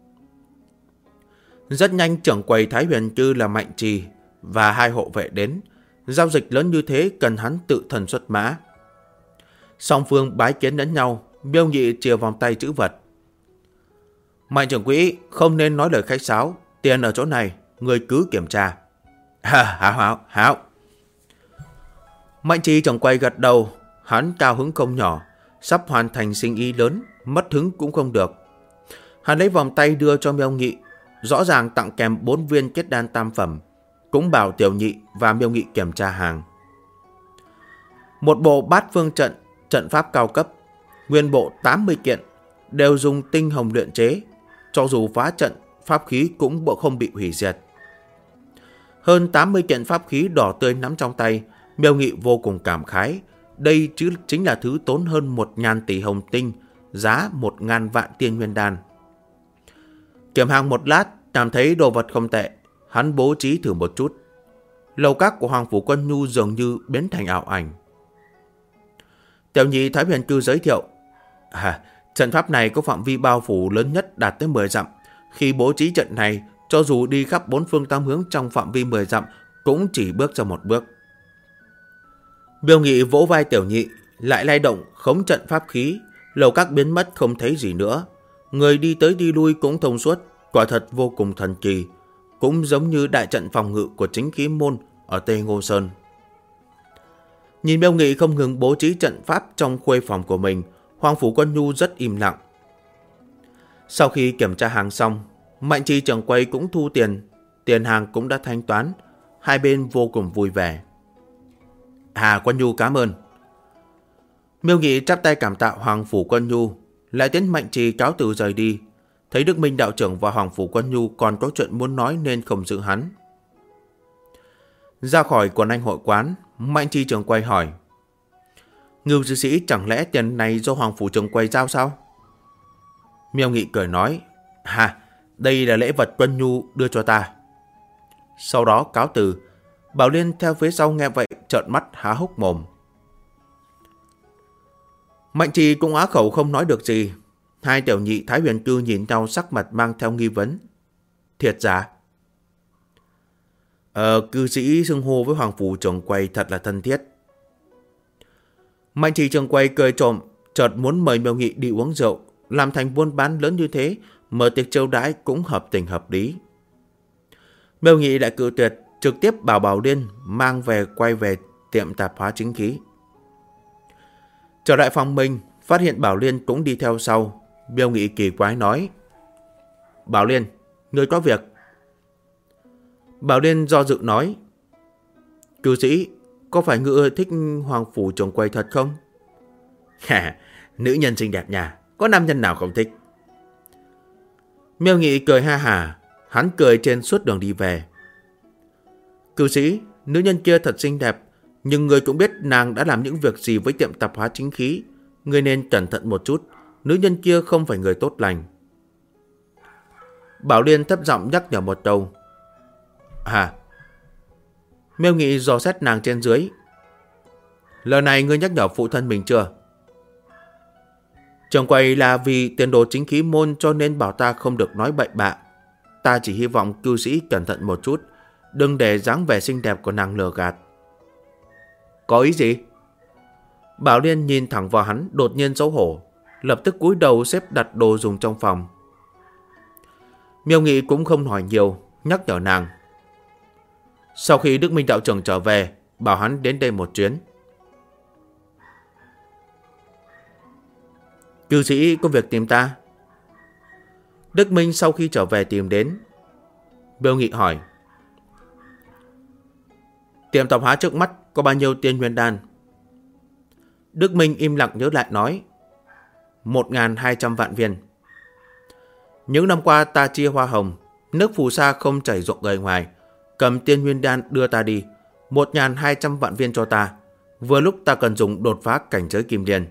S1: Rất nhanh trưởng quầy Thái Huyền Cư là Mạnh Trì và 2 hộ vệ đến. Giao dịch lớn như thế cần hắn tự thần xuất mã. Song phương bái kiến lẫn nhau, Miêu Nghị chìa vòng tay trữ vật. Mạnh trưởng quỹ không nên nói lời khách sáo, tiền ở chỗ này, người cứ kiểm tra. Hảo. Mạnh Trì trưởng quầy gật đầu, hắn cao hứng không nhỏ, sắp hoàn thành sinh ý lớn, mất hứng cũng không được. Hắn lấy vòng tay đưa cho Miêu Nghị, rõ ràng tặng kèm 4 viên kết đan tam phẩm, cũng bảo Tiểu Nhị và Miêu Nghị kiểm tra hàng. Một bộ Bát Phương trận, trận pháp cao cấp, nguyên bộ 80 kiện, đều dùng tinh hồng luyện chế, cho dù phá trận, pháp khí cũng không bị hủy diệt. Hơn 80 kiện pháp khí đỏ tươi nắm trong tay, Miêu Nghị vô cùng cảm khái. Đây chính là thứ tốn hơn 1.000 tỷ hồng tinh, giá 1.000 vạn tiên nguyên đan. Kiểm hàng một lát, cảm thấy đồ vật không tệ, hắn bố trí thử một chút. Lầu các của Hoàng Phủ Quân Nhu dường như biến thành ảo ảnh. Tiểu Nhị Thái Huyền Cư giới thiệu. Trận pháp này có phạm vi bao phủ lớn nhất đạt tới 10 dặm. Khi bố trí trận này, cho dù đi khắp 4 phương 8 hướng trong phạm vi 10 dặm, cũng chỉ bước ra một bước. Miêu Nghị vỗ vai Tiểu Nhị, lại lay động khống trận pháp khí, lầu các biến mất không thấy gì nữa. Người đi tới đi lui cũng thông suốt, quả thật vô cùng thần kỳ, cũng giống như đại trận phòng ngự của chính khí môn ở Tây Ngô Sơn. Nhìn Miêu Nghị không ngừng bố trí trận pháp trong khuê phòng của mình, Hoàng Phủ Quân Nhu rất im lặng. Sau khi kiểm tra hàng xong, Mạnh Trì trưởng quầy cũng thu tiền, tiền hàng cũng đã thanh toán, hai bên vô cùng vui vẻ. Quân Nhu cảm ơn. Miêu Nghị chắp tay cảm tạ Hoàng Phủ Quân Nhu, lại tiến Mạnh Trì cáo từ rời đi. Thấy Đức Minh đạo trưởng và Hoàng Phủ Quân Nhu còn có chuyện muốn nói nên không giữ hắn. Ra khỏi quần anh hội quán, Mạnh Trì trưởng quầy hỏi. Ngưu sư sĩ chẳng lẽ tiền này do Hoàng Phủ trưởng quầy giao sao? Miêu Nghị cười nói. Đây là lễ vật Quân Nhu đưa cho ta. Sau đó cáo từ. Bảo Liên theo phía sau nghe vậy trợn mắt há hốc mồm. Mạnh Trì cũng á khẩu không nói được gì. Hai Tiểu Nhị Thái Huyền Cư nhìn nhau sắc mặt mang theo nghi vấn. Thiệt giả? Cư sĩ xưng hô với Hoàng Phủ trưởng quầy thật là thân thiết. Mạnh Trì trưởng quầy cười trộm, chợt muốn mời Miêu Nghị đi uống rượu, làm thành buôn bán lớn như thế, mở tiệc chiêu đãi cũng hợp tình hợp lý. Miêu Nghị lại cự tuyệt, trực tiếp bảo Bảo Liên mang về quay về tiệm tạp hóa chính khí. Trở lại phòng mình, phát hiện Bảo Liên cũng đi theo sau. Miêu Nghị kỳ quái nói: Bảo Liên, ngươi có việc. Bảo Liên do dự nói: Cư sĩ, có phải ngươi thích Hoàng Phủ Trường Quầy thật không? Nữ nhân xinh đẹp nhà, có nam nhân nào không thích? Miêu Nghị cười ha hả, hắn cười trên suốt đường đi về. Cư sĩ, nữ nhân kia thật xinh đẹp, nhưng người cũng biết nàng đã làm những việc gì với tiệm tạp hóa Chính Khí. Người nên cẩn thận một chút, nữ nhân kia không phải người tốt lành. Bảo Liên thấp giọng nhắc nhở một câu. Miêu Nghị dò xét nàng trên dưới. Lần này ngươi nhắc nhở phụ thân mình chưa? Trường quầy là vì tiền đồ Chính Khí môn cho nên bảo ta không được nói bậy bạ. Ta chỉ hy vọng cư sĩ cẩn thận một chút, đừng để dáng vẻ xinh đẹp của nàng lừa gạt. Có ý gì? Bảo Liên nhìn thẳng vào hắn, đột nhiên xấu hổ, lập tức cúi đầu xếp đặt đồ dùng trong phòng. Miêu Nghị cũng không hỏi nhiều, nhắc nhở nàng. Sau khi Đức Minh đạo trưởng trở về, bảo hắn đến đây một chuyến. Cư sĩ có việc tìm ta? Đức Minh sau khi trở về tìm đến. Miêu Nghị hỏi. Tiệm tạp hóa trước mắt có bao nhiêu tiên nguyên đan? Đức Minh im lặng nhớ lại nói. 1.200 vạn viên. Những năm qua ta chia hoa hồng, nước phù sa không chảy ruộng người ngoài. Cầm tiên nguyên đan đưa ta đi, 1.200 vạn viên cho ta. Vừa lúc ta cần dùng đột phá cảnh giới kim điền.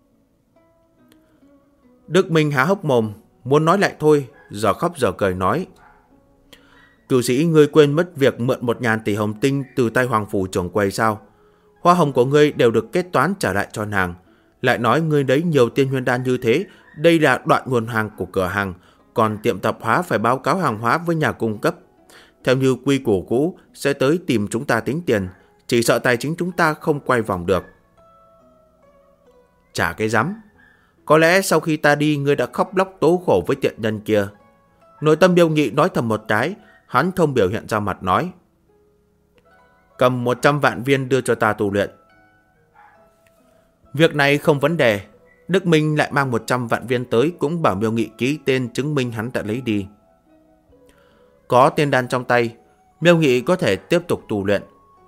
S1: Đức Minh há hốc mồm, muốn nói lại thôi, giờ khóc giờ cười nói. Cư sĩ, ngươi quên mất việc mượn 1.000 tỷ hồng tinh từ tay Hoàng Phủ Trưởng Quầy sao? Hoa hồng của ngươi đều được kết toán trả lại cho nàng. Lại nói ngươi lấy nhiều tiên nguyên đan như thế, đây là đoạn nguồn hàng của cửa hàng, còn tiệm tạp hóa phải báo cáo hàng hóa với nhà cung cấp. Theo như quy củ cũ, sẽ tới tìm chúng ta tính tiền, chỉ sợ tài chính chúng ta không quay vòng được. Trả cái rắm. Có lẽ sau khi ta đi, ngươi đã khóc lóc tố khổ với tiện nhân kia. Nội tâm Miêu Nghị nói thầm một cái, hắn không biểu hiện ra mặt nói. Cầm 100 vạn viên đưa cho ta tu luyện. Việc này không vấn đề. Đức Minh lại mang 100 vạn viên tới, cũng bảo Miêu Nghị ký tên chứng minh hắn đã lấy đi. Có tiên đan trong tay, Miêu Nghị có thể tiếp tục tu luyện.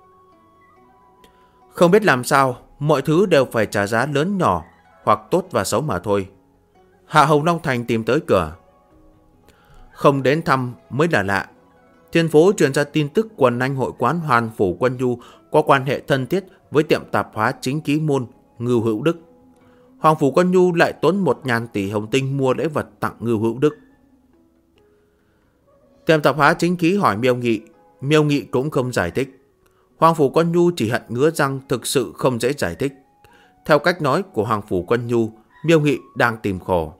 S1: Không biết làm sao, mọi thứ đều phải trả giá lớn nhỏ, hoặc tốt và xấu mà thôi. Hạ Hồng Long Thành tìm tới cửa. Không đến thăm mới là lạ. Thiên phố truyền ra tin tức quần anh hội quán Hoàn Phủ Quân Nhu có quan hệ thân thiết với tiệm tạp hóa Chính Khí môn Ngưu Hữu Đức. Hoàng Phủ Quân Nhu lại tốn 1.000 tỷ hồng tinh mua lễ vật tặng Ngưu Hữu Đức. Tiệm tạp hóa Chính Khí hỏi Miêu Nghị cũng không giải thích. Hoàng Phủ Quân Nhu chỉ hận ngứa răng, thực sự không dễ giải thích. Theo cách nói của Hoàng Phủ Quân Nhu, Miêu Nghị đang tìm khổ.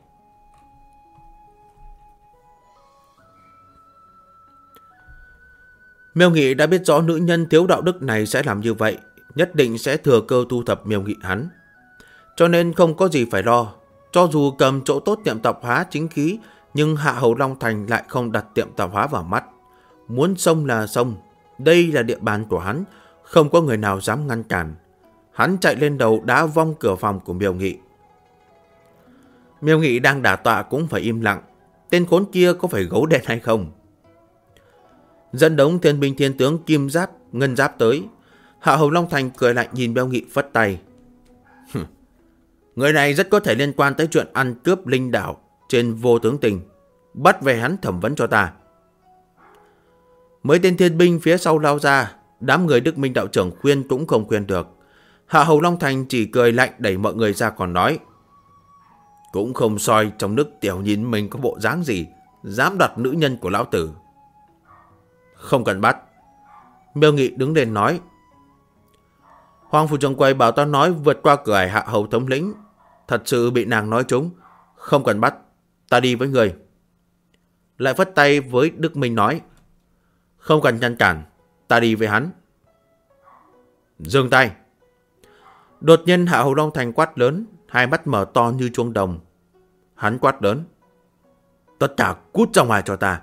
S1: Miêu Nghị đã biết rõ nữ nhân thiếu đạo đức này sẽ làm như vậy, nhất định sẽ thừa cơ thu thập Miêu Nghị hắn. Cho nên không có gì phải lo. Cho dù cầm chỗ tốt tiệm tạp hóa Chính Khí, nhưng Hạ Hầu Long Thành lại không đặt tiệm tạp hóa vào mắt. Muốn xông là xông, đây là địa bàn của hắn, không có người nào dám ngăn cản. Hắn chạy lên đầu đá vong cửa phòng của Miêu Nghị. Miêu Nghị đang đả tọa cũng phải im lặng. Tên khốn kia có phải gấu đen hay không? Dẫn đống thiên binh thiên tướng kim giáp, ngân giáp tới. Hạ Hầu Long Thành cười lạnh nhìn Miêu Nghị phất tay. Người này rất có thể liên quan tới chuyện ăn cướp linh đảo trên Vô Tướng Tình. Bắt về hắn thẩm vấn cho ta. Mấy tên thiên binh phía sau lao ra, đám người Đức Minh đạo trưởng khuyên cũng không khuyên được. Hạ Hầu Long Thành chỉ cười lạnh đẩy mọi người ra còn nói. Cũng không soi trong nước tiểu nhìn mình có bộ dáng gì, dám đặt nữ nhân của lão tử. Không cần bắt. Miêu Nghị đứng lên nói. Hoàng Phủ Trường Quầy bảo ta nói vượt qua cửa ải Hạ Hầu thống lĩnh. Thật sự bị nàng nói trúng. Không cần bắt, ta đi với người. Lại phất tay với Đức Minh nói. Không cần ngăn cản, ta đi với hắn. Dừng tay. Đột nhiên Hạ Hầu Long Thành quát lớn, hai mắt mở to như chuông đồng. Hắn quát lớn. Tất cả cút ra ngoài cho ta.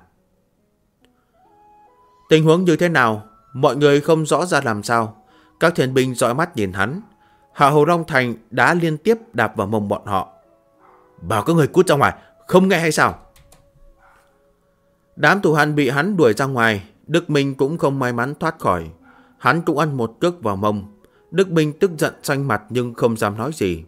S1: Tình huống như thế nào, mọi người không rõ ra làm sao. Các thiên binh dõi mắt nhìn hắn. Hạ Hầu Long Thành đá liên tiếp đạp vào mông bọn họ. Bảo các người cút ra ngoài, không nghe hay sao? Đám tù hành bị hắn đuổi ra ngoài, Đức Minh cũng không may mắn thoát khỏi. Hắn cũng ăn một cước vào mông. Đức Minh tức giận xanh mặt nhưng không dám nói gì.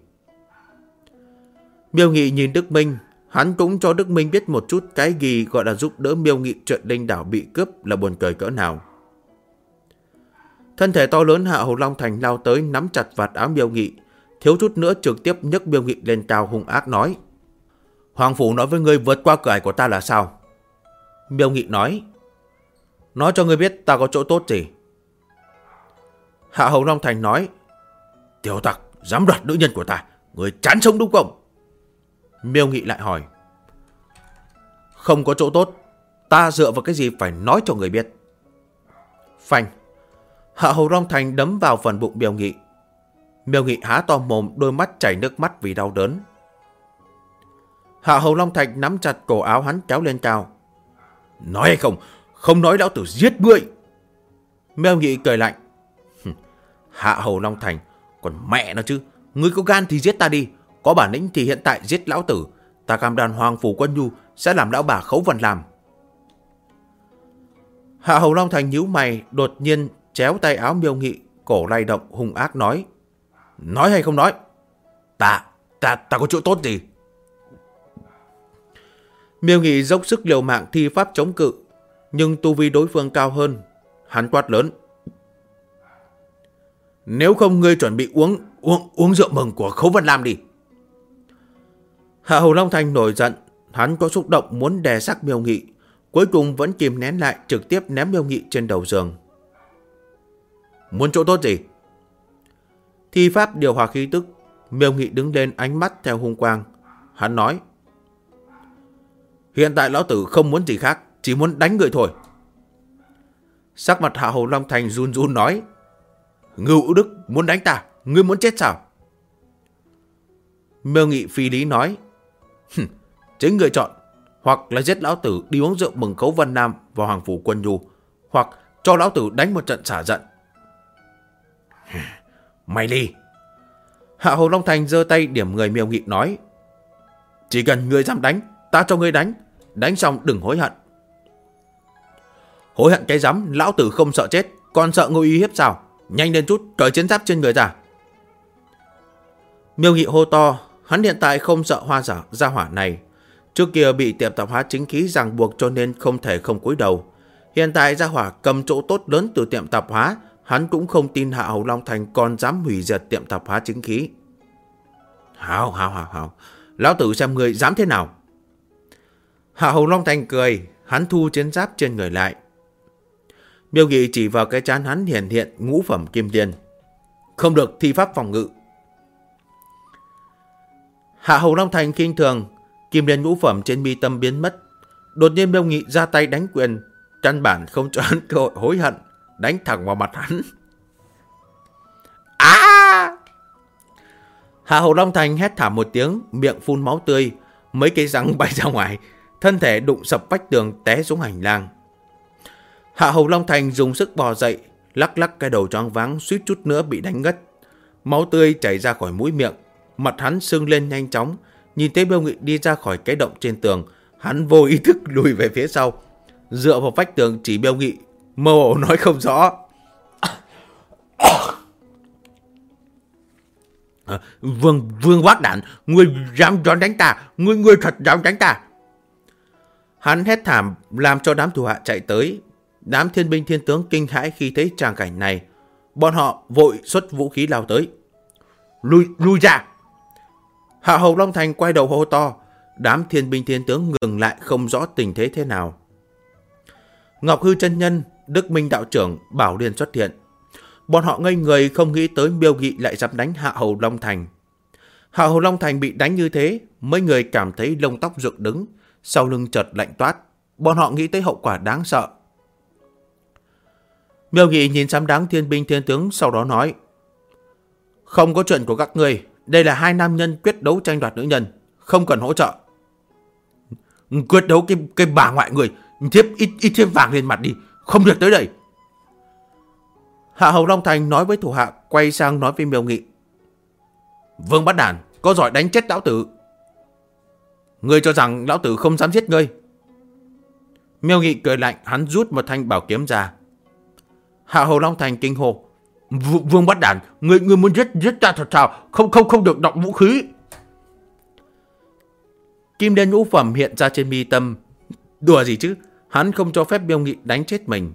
S1: Miêu Nghị nhìn Đức Minh, hắn cũng cho Đức Minh biết một chút cái gì gọi là giúp đỡ Miêu Nghị chuyện Linh Đảo bị cướp là buồn cười cỡ nào. Thân thể to lớn Hạ Hầu Long Thành lao tới nắm chặt vạt áo Miêu Nghị, thiếu chút nữa trực tiếp nhấc Miêu Nghị lên cao hung ác nói: Hoàng phủ nói với ngươi vượt qua cửa ải của ta là sao? Miêu Nghị nói: Nói cho ngươi biết ta có chỗ tốt gì. Hạ Hầu Long Thành nói: Tiểu tặc dám đoạt nữ nhân của ta, ngươi chán sống đúng không? Miêu Nghị lại hỏi: Không có chỗ tốt, ta dựa vào cái gì phải nói cho người biết? Phanh! Hạ Hầu Long Thành đấm vào phần bụng Miêu Nghị. Miêu Nghị há to mồm, đôi mắt chảy nước mắt vì đau đớn. Hạ Hầu Long Thành nắm chặt cổ áo hắn kéo lên cao. Nói hay không? Không nói lão tử giết ngươi! Miêu Nghị cười lạnh. Hạ Hầu Long Thành, còn mẹ nó chứ, ngươi có gan thì giết ta đi, có bản lĩnh thì hiện tại giết lão tử, ta cam đoan Hoàng phủ Quân Nhu sẽ làm lão bà Khấu Vân làm. Hạ Hầu Long Thành nhíu mày, đột nhiên chéo tay áo Miêu Nghị, cổ lay động hung ác nói: Nói hay không nói? Ta có chỗ tốt gì? Miêu Nghị dốc sức liều mạng thi pháp chống cự, nhưng tu vi đối phương cao hơn. Hắn quát lớn: Nếu không ngươi chuẩn bị uống rượu mừng của Khấu Vân Lam đi. Hạ Hầu Long Thành nổi giận, hắn có xúc động muốn đè xác Miêu Nghị, cuối cùng vẫn kìm nén lại, trực tiếp ném Miêu Nghị trên đầu giường. Muốn chỗ tốt gì? Thi pháp điều hòa khí tức. Miêu Nghị đứng lên, ánh mắt theo hung quang. Hắn nói: Hiện tại lão tử không muốn gì khác, chỉ muốn đánh người thôi. Sắc mặt Hạ Hầu Long Thành run run nói: Ngưu Đức muốn đánh ta, ngươi muốn chết sao? Miêu Nghị phi lý nói: Chính người chọn, hoặc là giết lão tử đi uống rượu mừng Khấu Vân Nam vào Hoàng phủ Quân Nhu, hoặc cho lão tử đánh một trận xả giận. Mày đi! Hạ Hầu Long Thành giơ tay điểm người Miêu Nghị nói: Chỉ cần ngươi dám đánh, ta cho ngươi đánh, đánh xong đừng hối hận. Hối hận cái rắm, lão tử không sợ chết, còn sợ ngươi uy hiếp sao? Nhanh lên chút, cởi chiến giáp trên người ra. Miêu Nghị hô to, hắn hiện tại không sợ hoa giả gia hỏa này. Trước kia bị tiệm tạp hóa chính khí ràng buộc cho nên không thể không cúi đầu. Hiện tại gia hỏa cầm chỗ tốt lớn từ tiệm tạp hóa, hắn cũng không tin Hạ Hầu Long Thành còn dám hủy diệt tiệm tạp hóa chính khí. Hảo, lão tử xem người dám thế nào. Hạ Hầu Long Thành cười, hắn thu chiến giáp trên người lại. Miêu Nghị chỉ vào cái trán hắn hiện ngũ phẩm kim liên. Không được thi pháp phòng ngự. Hạ Hầu Long Thành khinh thường, kim liên ngũ phẩm trên mi tâm biến mất. Đột nhiên Miêu Nghị ra tay đánh quyền, căn bản không cho hắn cơ hội hối hận, đánh thẳng vào mặt hắn. Hạ Hầu Long Thành hét thảm một tiếng, miệng phun máu tươi, mấy cây răng bay ra ngoài, thân thể đụng sập vách tường té xuống hành lang. Hạ Hầu Long Thành dùng sức bò dậy, lắc lắc cái đầu choáng váng, suýt chút nữa bị đánh ngất. Máu tươi chảy ra khỏi mũi miệng, mặt hắn sưng lên nhanh chóng. Nhìn thấy Miêu Nghị đi ra khỏi cái động trên tường, hắn vô ý thức lùi về phía sau, dựa vào vách tường chỉ Miêu Nghị, mơ hồ nói không rõ: Vương Bác Đản, ngươi dám đánh ta, ngươi thật dám đánh ta. Hắn hét thảm làm cho đám thủ hạ chạy tới. Đám thiên binh thiên tướng kinh hãi khi thấy tràng cảnh này, bọn họ vội xuất vũ khí lao tới. Lui ra! Hạ Hầu Long Thành quay đầu hô to. Đám thiên binh thiên tướng ngừng lại, không rõ tình thế thế nào. Ngọc Hư chân nhân, Đức Minh đạo trưởng, Bảo Liên xuất hiện. Bọn họ ngây người, không nghĩ tới Miêu Nghị lại dám đánh Hạ Hầu Long Thành. Hạ Hầu Long Thành bị đánh như thế, mấy người cảm thấy lông tóc dựng đứng, sau lưng chợt lạnh toát. Bọn họ nghĩ tới hậu quả đáng sợ. Miêu Nghị nhìn xám đáng thiên binh thiên tướng, sau đó nói: Không có chuyện của các ngươi, đây là hai nam nhân quyết đấu tranh đoạt nữ nhân, không cần hỗ trợ. Quyết đấu cái bà ngoại người, thiếp ít thêm vàng lên mặt đi, không được tới đây. Hạ Hầu Long Thành nói với thủ hạ, quay sang nói với Miêu Nghị: Vương Bát Đản, có giỏi đánh chết lão tử. Ngươi cho rằng lão tử không dám giết ngươi? Miêu Nghị cười lạnh, hắn rút một thanh bảo kiếm ra. Hạ Hầu Long Thành kinh hô. Vương Bát Đản, ngươi muốn giết ta thật sao? Không được động vũ khí. Kim Liên ngũ phẩm hiện ra trên mi tâm. Đùa gì chứ, hắn không cho phép Miêu Nghị đánh chết mình.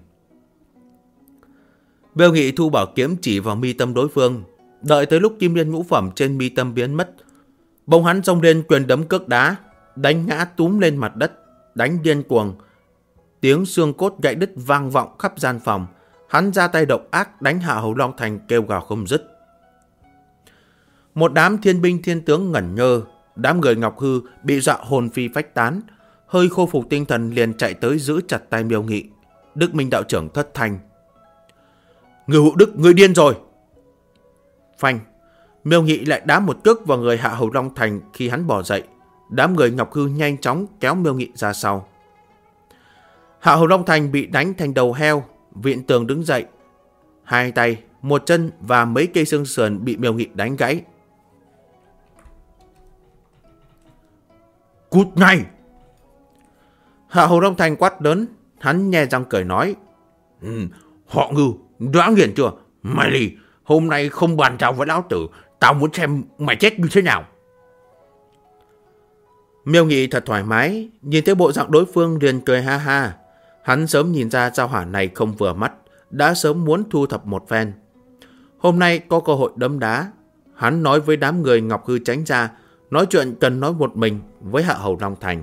S1: Miêu Nghị thu bảo kiếm chỉ vào mi tâm đối phương. Đợi tới lúc Kim Liên ngũ phẩm trên mi tâm biến mất, bỗng hắn xông lên quyền đấm cước đá, đánh ngã túm lên mặt đất, đánh điên cuồng. Tiếng xương cốt gãy đứt vang vọng khắp gian phòng. Hắn ra tay độc ác đánh Hạ Hầu Long Thành kêu gào không dứt. Một đám thiên binh thiên tướng ngẩn ngơ, đám người Ngọc Hư bị dọa hồn phi phách tán, hơi khôi phục tinh thần liền chạy tới giữ chặt tay Miêu Nghị. Đức Minh đạo trưởng thất thanh. Người Hữu Đức, người điên rồi. Phanh, Miêu Nghị lại đá một cước vào người Hạ Hầu Long Thành khi hắn bò dậy. Đám người Ngọc Hư nhanh chóng kéo Miêu Nghị ra sau. Hạ Hầu Long Thành bị đánh thành đầu heo, vịn tường đứng dậy. Hai tay, một chân và mấy cây xương sườn bị Miêu Nghị đánh gãy. Cút ngay! Hạ Hầu Long Thành quát lớn, hắn nhe răng cười nói. Họ Ngư, đã nghiền chưa? Mày lì, hôm nay không bàn giao với lão tử, tao muốn xem mày chết như thế nào. Miêu Nghị thật thoải mái, nhìn thấy bộ dạng đối phương liền cười ha ha. Hắn sớm nhìn ra giao hỏa này không vừa mắt, đã sớm muốn thu thập một phen. Hôm nay có cơ hội đấm đá, hắn nói với đám người Ngọc Hư tránh ra, nói chuyện cần nói một mình với Hạ Hầu Long Thành.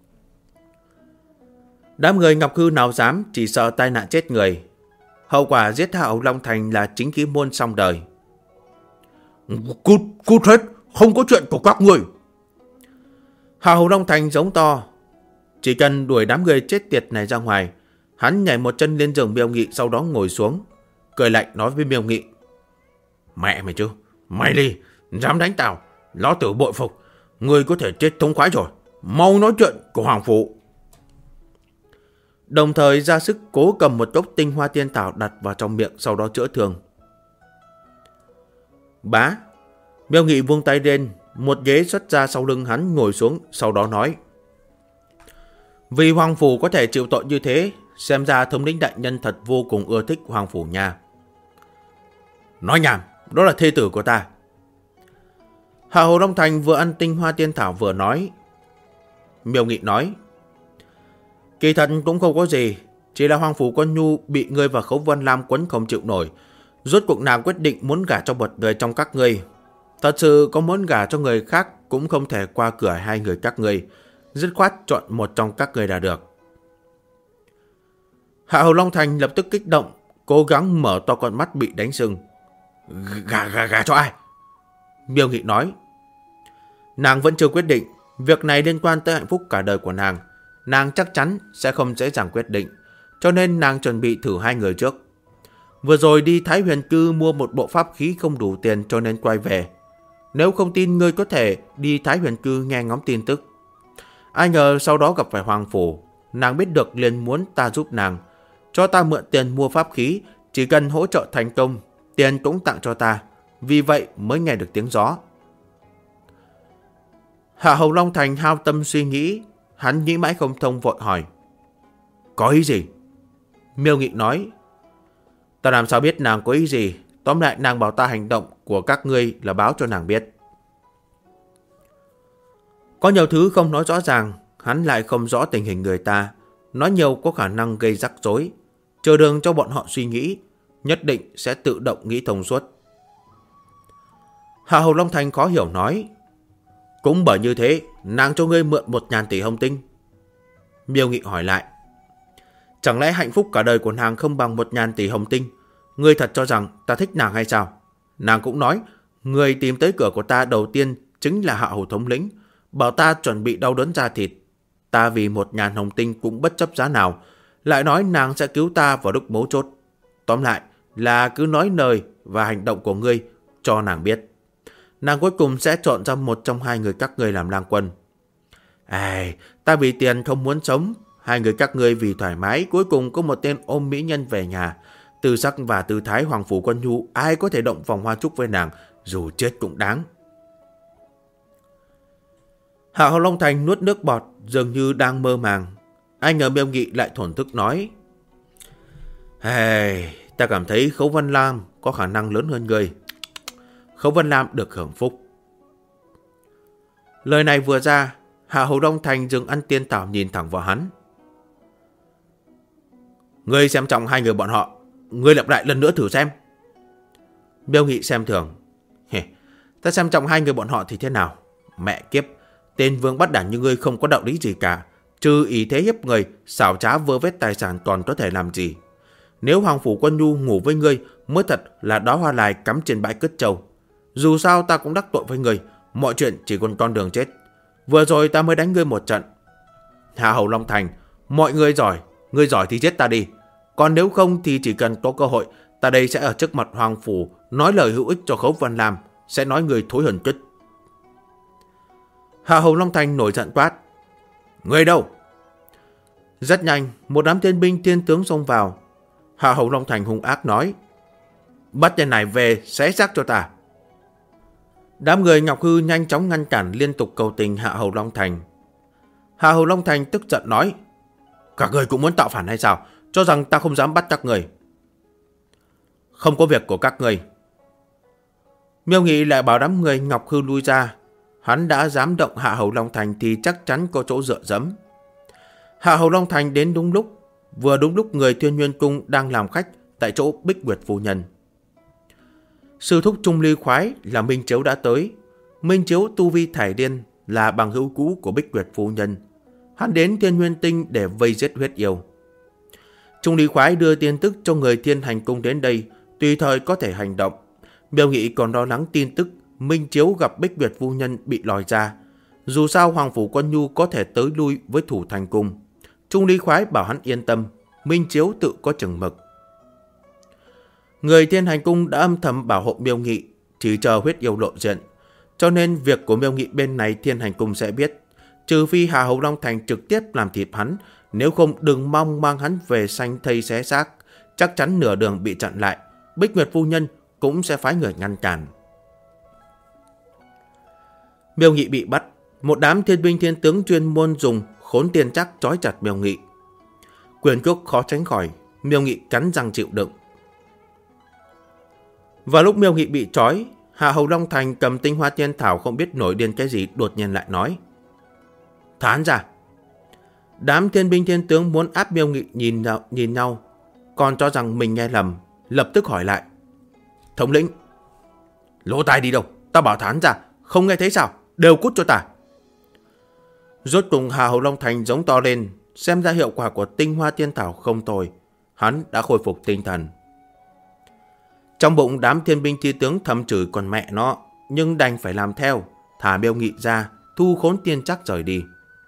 S1: Đám người Ngọc Hư nào dám, chỉ sợ tai nạn chết người. Hậu quả giết Hạ Hầu Long Thành là chính khí môn xong đời. Cút hết, không có chuyện của các người. Hạ Hầu Long Thành giống to. Chỉ cần đuổi đám người chết tiệt này ra ngoài, hắn nhảy một chân lên giường Miêu Nghị, sau đó ngồi xuống, cười lạnh nói với Miêu Nghị. Mẹ mày chứ, mày đi, dám đánh tao, lão tử bội phục, ngươi có thể chết thống khoái rồi, mau nói chuyện của Hoàng Phủ. Đồng thời ra sức cố cầm một cốc tinh hoa tiên thảo đặt vào trong miệng, sau đó chữa thương. Bá, Miêu Nghị vung tay lên, một ghế xuất ra sau lưng hắn ngồi xuống, sau đó nói. Vì Hoàng Phủ có thể chịu tội như thế, xem ra thống lĩnh đại nhân thật vô cùng ưa thích Hoàng Phủ nha. Nói nhảm, đó là thê tử của ta. Hạ Hầu Long Thành vừa ăn tinh hoa tiên thảo vừa nói. Miêu Nghị nói. Kỳ thật cũng không có gì, chỉ là Hoàng Phủ Quân Nhu bị ngươi và Khấu Vân Lam quấn không chịu nổi. Rốt cuộc nàng quyết định muốn gả cho một người trong các ngươi. Thật sự có muốn gả cho người khác cũng không thể qua cửa hai người các ngươi, dứt khoát chọn một trong các người là được. Hạ Hầu Long Thành lập tức kích động, cố gắng mở to con mắt bị đánh sưng. Gả cho ai? Miêu Nghị nói. Nàng vẫn chưa quyết định, việc này liên quan tới hạnh phúc cả đời của nàng. Nàng chắc chắn sẽ không dễ dàng quyết định, cho nên nàng chuẩn bị thử hai người trước. Vừa rồi đi Thái Huyền Cư mua một bộ pháp khí không đủ tiền cho nên quay về. Nếu không tin ngươi có thể đi Thái Huyền Cư nghe ngóng tin tức. Ai ngờ sau đó gặp phải Hoàng Phủ, nàng biết được liền muốn ta giúp nàng, cho ta mượn tiền mua pháp khí, chỉ cần hỗ trợ thành công, tiền cũng tặng cho ta, vì vậy mới nghe được tiếng gió. Hạ Hầu Long Thành hao tâm suy nghĩ, hắn nghĩ mãi không thông vội hỏi. Có ý gì? Miêu Nghị nói. Ta làm sao biết nàng có ý gì, tóm lại nàng bảo ta hành động của các ngươi là báo cho nàng biết. Có nhiều thứ không nói rõ ràng, hắn lại không rõ tình hình người ta, nói nhiều có khả năng gây rắc rối. Chờ đường cho bọn họ suy nghĩ, nhất định sẽ tự động nghĩ thông suốt. Hạ Hầu Long Thành khó hiểu nói. Cũng bởi như thế, nàng cho ngươi mượn 1.000 tỷ hồng tinh. Miêu Nghị hỏi lại. Chẳng lẽ hạnh phúc cả đời của nàng không bằng 1.000 tỷ hồng tinh? Ngươi thật cho rằng ta thích nàng hay sao? Nàng cũng nói, người tìm tới cửa của ta đầu tiên chính là Hạ Hầu thống lĩnh, bảo ta chuẩn bị đau đớn da thịt. Ta vì 1.000 hồng tinh cũng bất chấp giá nào, lại nói nàng sẽ cứu ta vào lúc mấu chốt. Tóm lại là cứ nói lời và hành động của ngươi cho nàng biết. Nàng cuối cùng sẽ chọn ra một trong hai người các ngươi làm lang quân. Ta vì tiền không muốn sống, hai người các ngươi vì thoải mái, cuối cùng có một tên ôm mỹ nhân về nhà. Tư sắc và tư thái Hoàng Phủ Quân Nhu, ai có thể động vòng hoa trúc với nàng, dù chết cũng đáng. Hạ Hầu Long Thành nuốt nước bọt, dường như đang mơ màng. Anh ở Miêu Nghị lại thổn thức nói: Hey, ta cảm thấy Khấu Vân Lam có khả năng lớn hơn người. Khấu Vân Lam được hưởng phúc. Lời này vừa ra, Hạ Hầu Long Thành dừng ăn tiên tảo nhìn thẳng vào hắn. Ngươi xem trọng hai người bọn họ, ngươi lặp lại lần nữa thử xem. Miêu Nghị xem thường: Ta xem trọng hai người bọn họ thì thế nào? Mẹ kiếp, tên vương bắt đản như ngươi không có đạo lý gì cả, trừ ý thế hiếp người, xảo trá vơ vét tài sản còn có thể làm gì? Nếu Hoàng Phủ Quân Nhu ngủ với ngươi mới thật là đóa hoa lại cắm trên bãi cất trâu. Dù sao ta cũng đắc tội với ngươi, mọi chuyện chỉ còn con đường chết. Vừa rồi ta mới đánh ngươi một trận. Hạ Hầu Long Thành, mọi người giỏi, ngươi giỏi thì giết ta đi. Còn nếu không thì chỉ cần có cơ hội, ta đây sẽ ở trước mặt Hoàng Phủ nói lời hữu ích cho Khấu Vân Lam, sẽ nói người thối hận chết. Hạ Hầu Long Thành nổi giận quát: Người đâu? Rất nhanh, một đám thiên binh thiên tướng xông vào. Hạ Hầu Long Thành hung ác nói: Bắt tên này về xé xác cho ta. Đám người Ngọc Hư nhanh chóng ngăn cản, liên tục cầu tình Hạ Hầu Long Thành. Hạ Hầu Long Thành tức giận nói: Các người cũng muốn tạo phản hay sao? Cho rằng ta không dám bắt các người. Không có việc của các người. Miêu Nghị lại bảo đám người Ngọc Hư lui ra. Hắn đã dám động Hạ Hầu Long Thành thì chắc chắn có chỗ dựa dẫm. Hạ Hầu Long Thành đến đúng lúc. Vừa đúng lúc người Thiên Nguyên Cung đang làm khách tại chỗ Bích Nguyệt phu nhân. Sư thúc Trung Ly Khoái là Minh Chiếu đã tới. Minh Chiếu tu vi thải điên, là bằng hữu cũ của Bích Nguyệt phu nhân. Hắn đến Thiên Nguyên Tinh để vây giết huyết yêu. Trung Ly Khoái đưa tin tức cho người Thiên Hành Cung đến đây, tùy thời có thể hành động. Miêu Nghị còn lo lắng tin tức Minh Chiếu gặp Bích Nguyệt phu nhân bị lòi ra. Dù sao Hoàng Phủ Quân Nhu có thể tới lui với thủ thành cung. Trung Ly Khoái bảo hắn yên tâm, Minh Chiếu tự có chừng mực. Người Thiên Hành Cung đã âm thầm bảo hộ Miêu Nghị, chỉ chờ huyết yêu lộ diện. Cho nên việc của Miêu Nghị bên này Thiên Hành Cung sẽ biết. Trừ phi Hạ Hầu Long Thành trực tiếp làm thịt hắn, nếu không đừng mong mang hắn về xanh thây xé xác. Chắc chắn nửa đường bị chặn lại, Bích Nguyệt phu nhân cũng sẽ phái người ngăn cản. Miêu Nghị bị bắt, một đám thiên binh thiên tướng chuyên môn dùng khốn tiền chắc trói chặt Miêu Nghị. Quyền cước khó tránh khỏi, Miêu Nghị cắn răng chịu đựng. Vào lúc Miêu Nghị bị trói, Hạ Hầu Long Thành cầm tinh hoa tiên thảo không biết nổi điên cái gì đột nhiên lại nói: Thả hắn ra. Đám thiên binh thiên tướng muốn áp Miêu Nghị nhìn nhau, còn cho rằng mình nghe lầm, lập tức hỏi lại: Thống lĩnh, lỗ tai đi đâu? Ta bảo thả hắn ra, không nghe thấy sao? Đều cút cho ta. Rốt cùng Hạ Hầu Long Thành giống to lên, xem ra hiệu quả của tinh hoa tiên thảo không tồi, hắn đã khôi phục tinh thần. Trong bụng đám thiên binh thiên tướng thầm chửi con mẹ nó, nhưng đành phải làm theo, thả Miêu Nghị ra, thu khốn tiên chắc rời đi.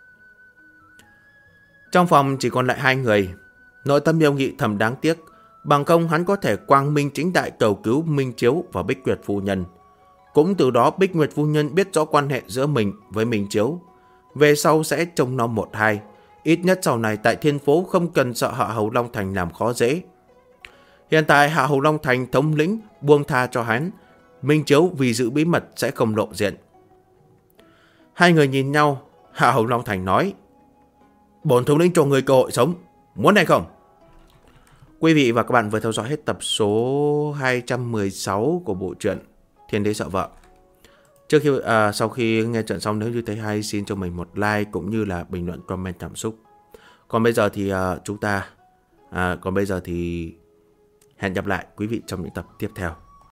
S1: Trong phòng chỉ còn lại hai người. Nội tâm Miêu Nghị thầm đáng tiếc, bằng không hắn có thể quang minh chính đại cầu cứu Minh Chiếu và Bích Nguyệt phu nhân. Cũng từ đó Bích Nguyệt phu nhân biết rõ quan hệ giữa mình với Minh Chiếu, về sau sẽ trông nom một hai. Ít nhất sau này tại Thiên Phố không cần sợ Hạ Hầu Long Thành làm khó dễ. Hiện tại Hạ Hầu Long Thành thống lĩnh buông tha cho hắn, Minh Chiếu vì giữ bí mật sẽ không lộ diện. Hai người nhìn nhau, Hạ Hầu Long Thành nói: Bổn thống lĩnh cho người cơ hội sống, muốn hay không? Quý vị và các bạn vừa theo dõi hết tập số 216 của bộ truyện Thiên Đế Sợ Vợ. Sau khi nghe chuyện xong, nếu như thấy hay xin cho mình một like cũng như là bình luận comment cảm xúc. Còn bây giờ thì hẹn gặp lại quý vị trong những tập tiếp theo.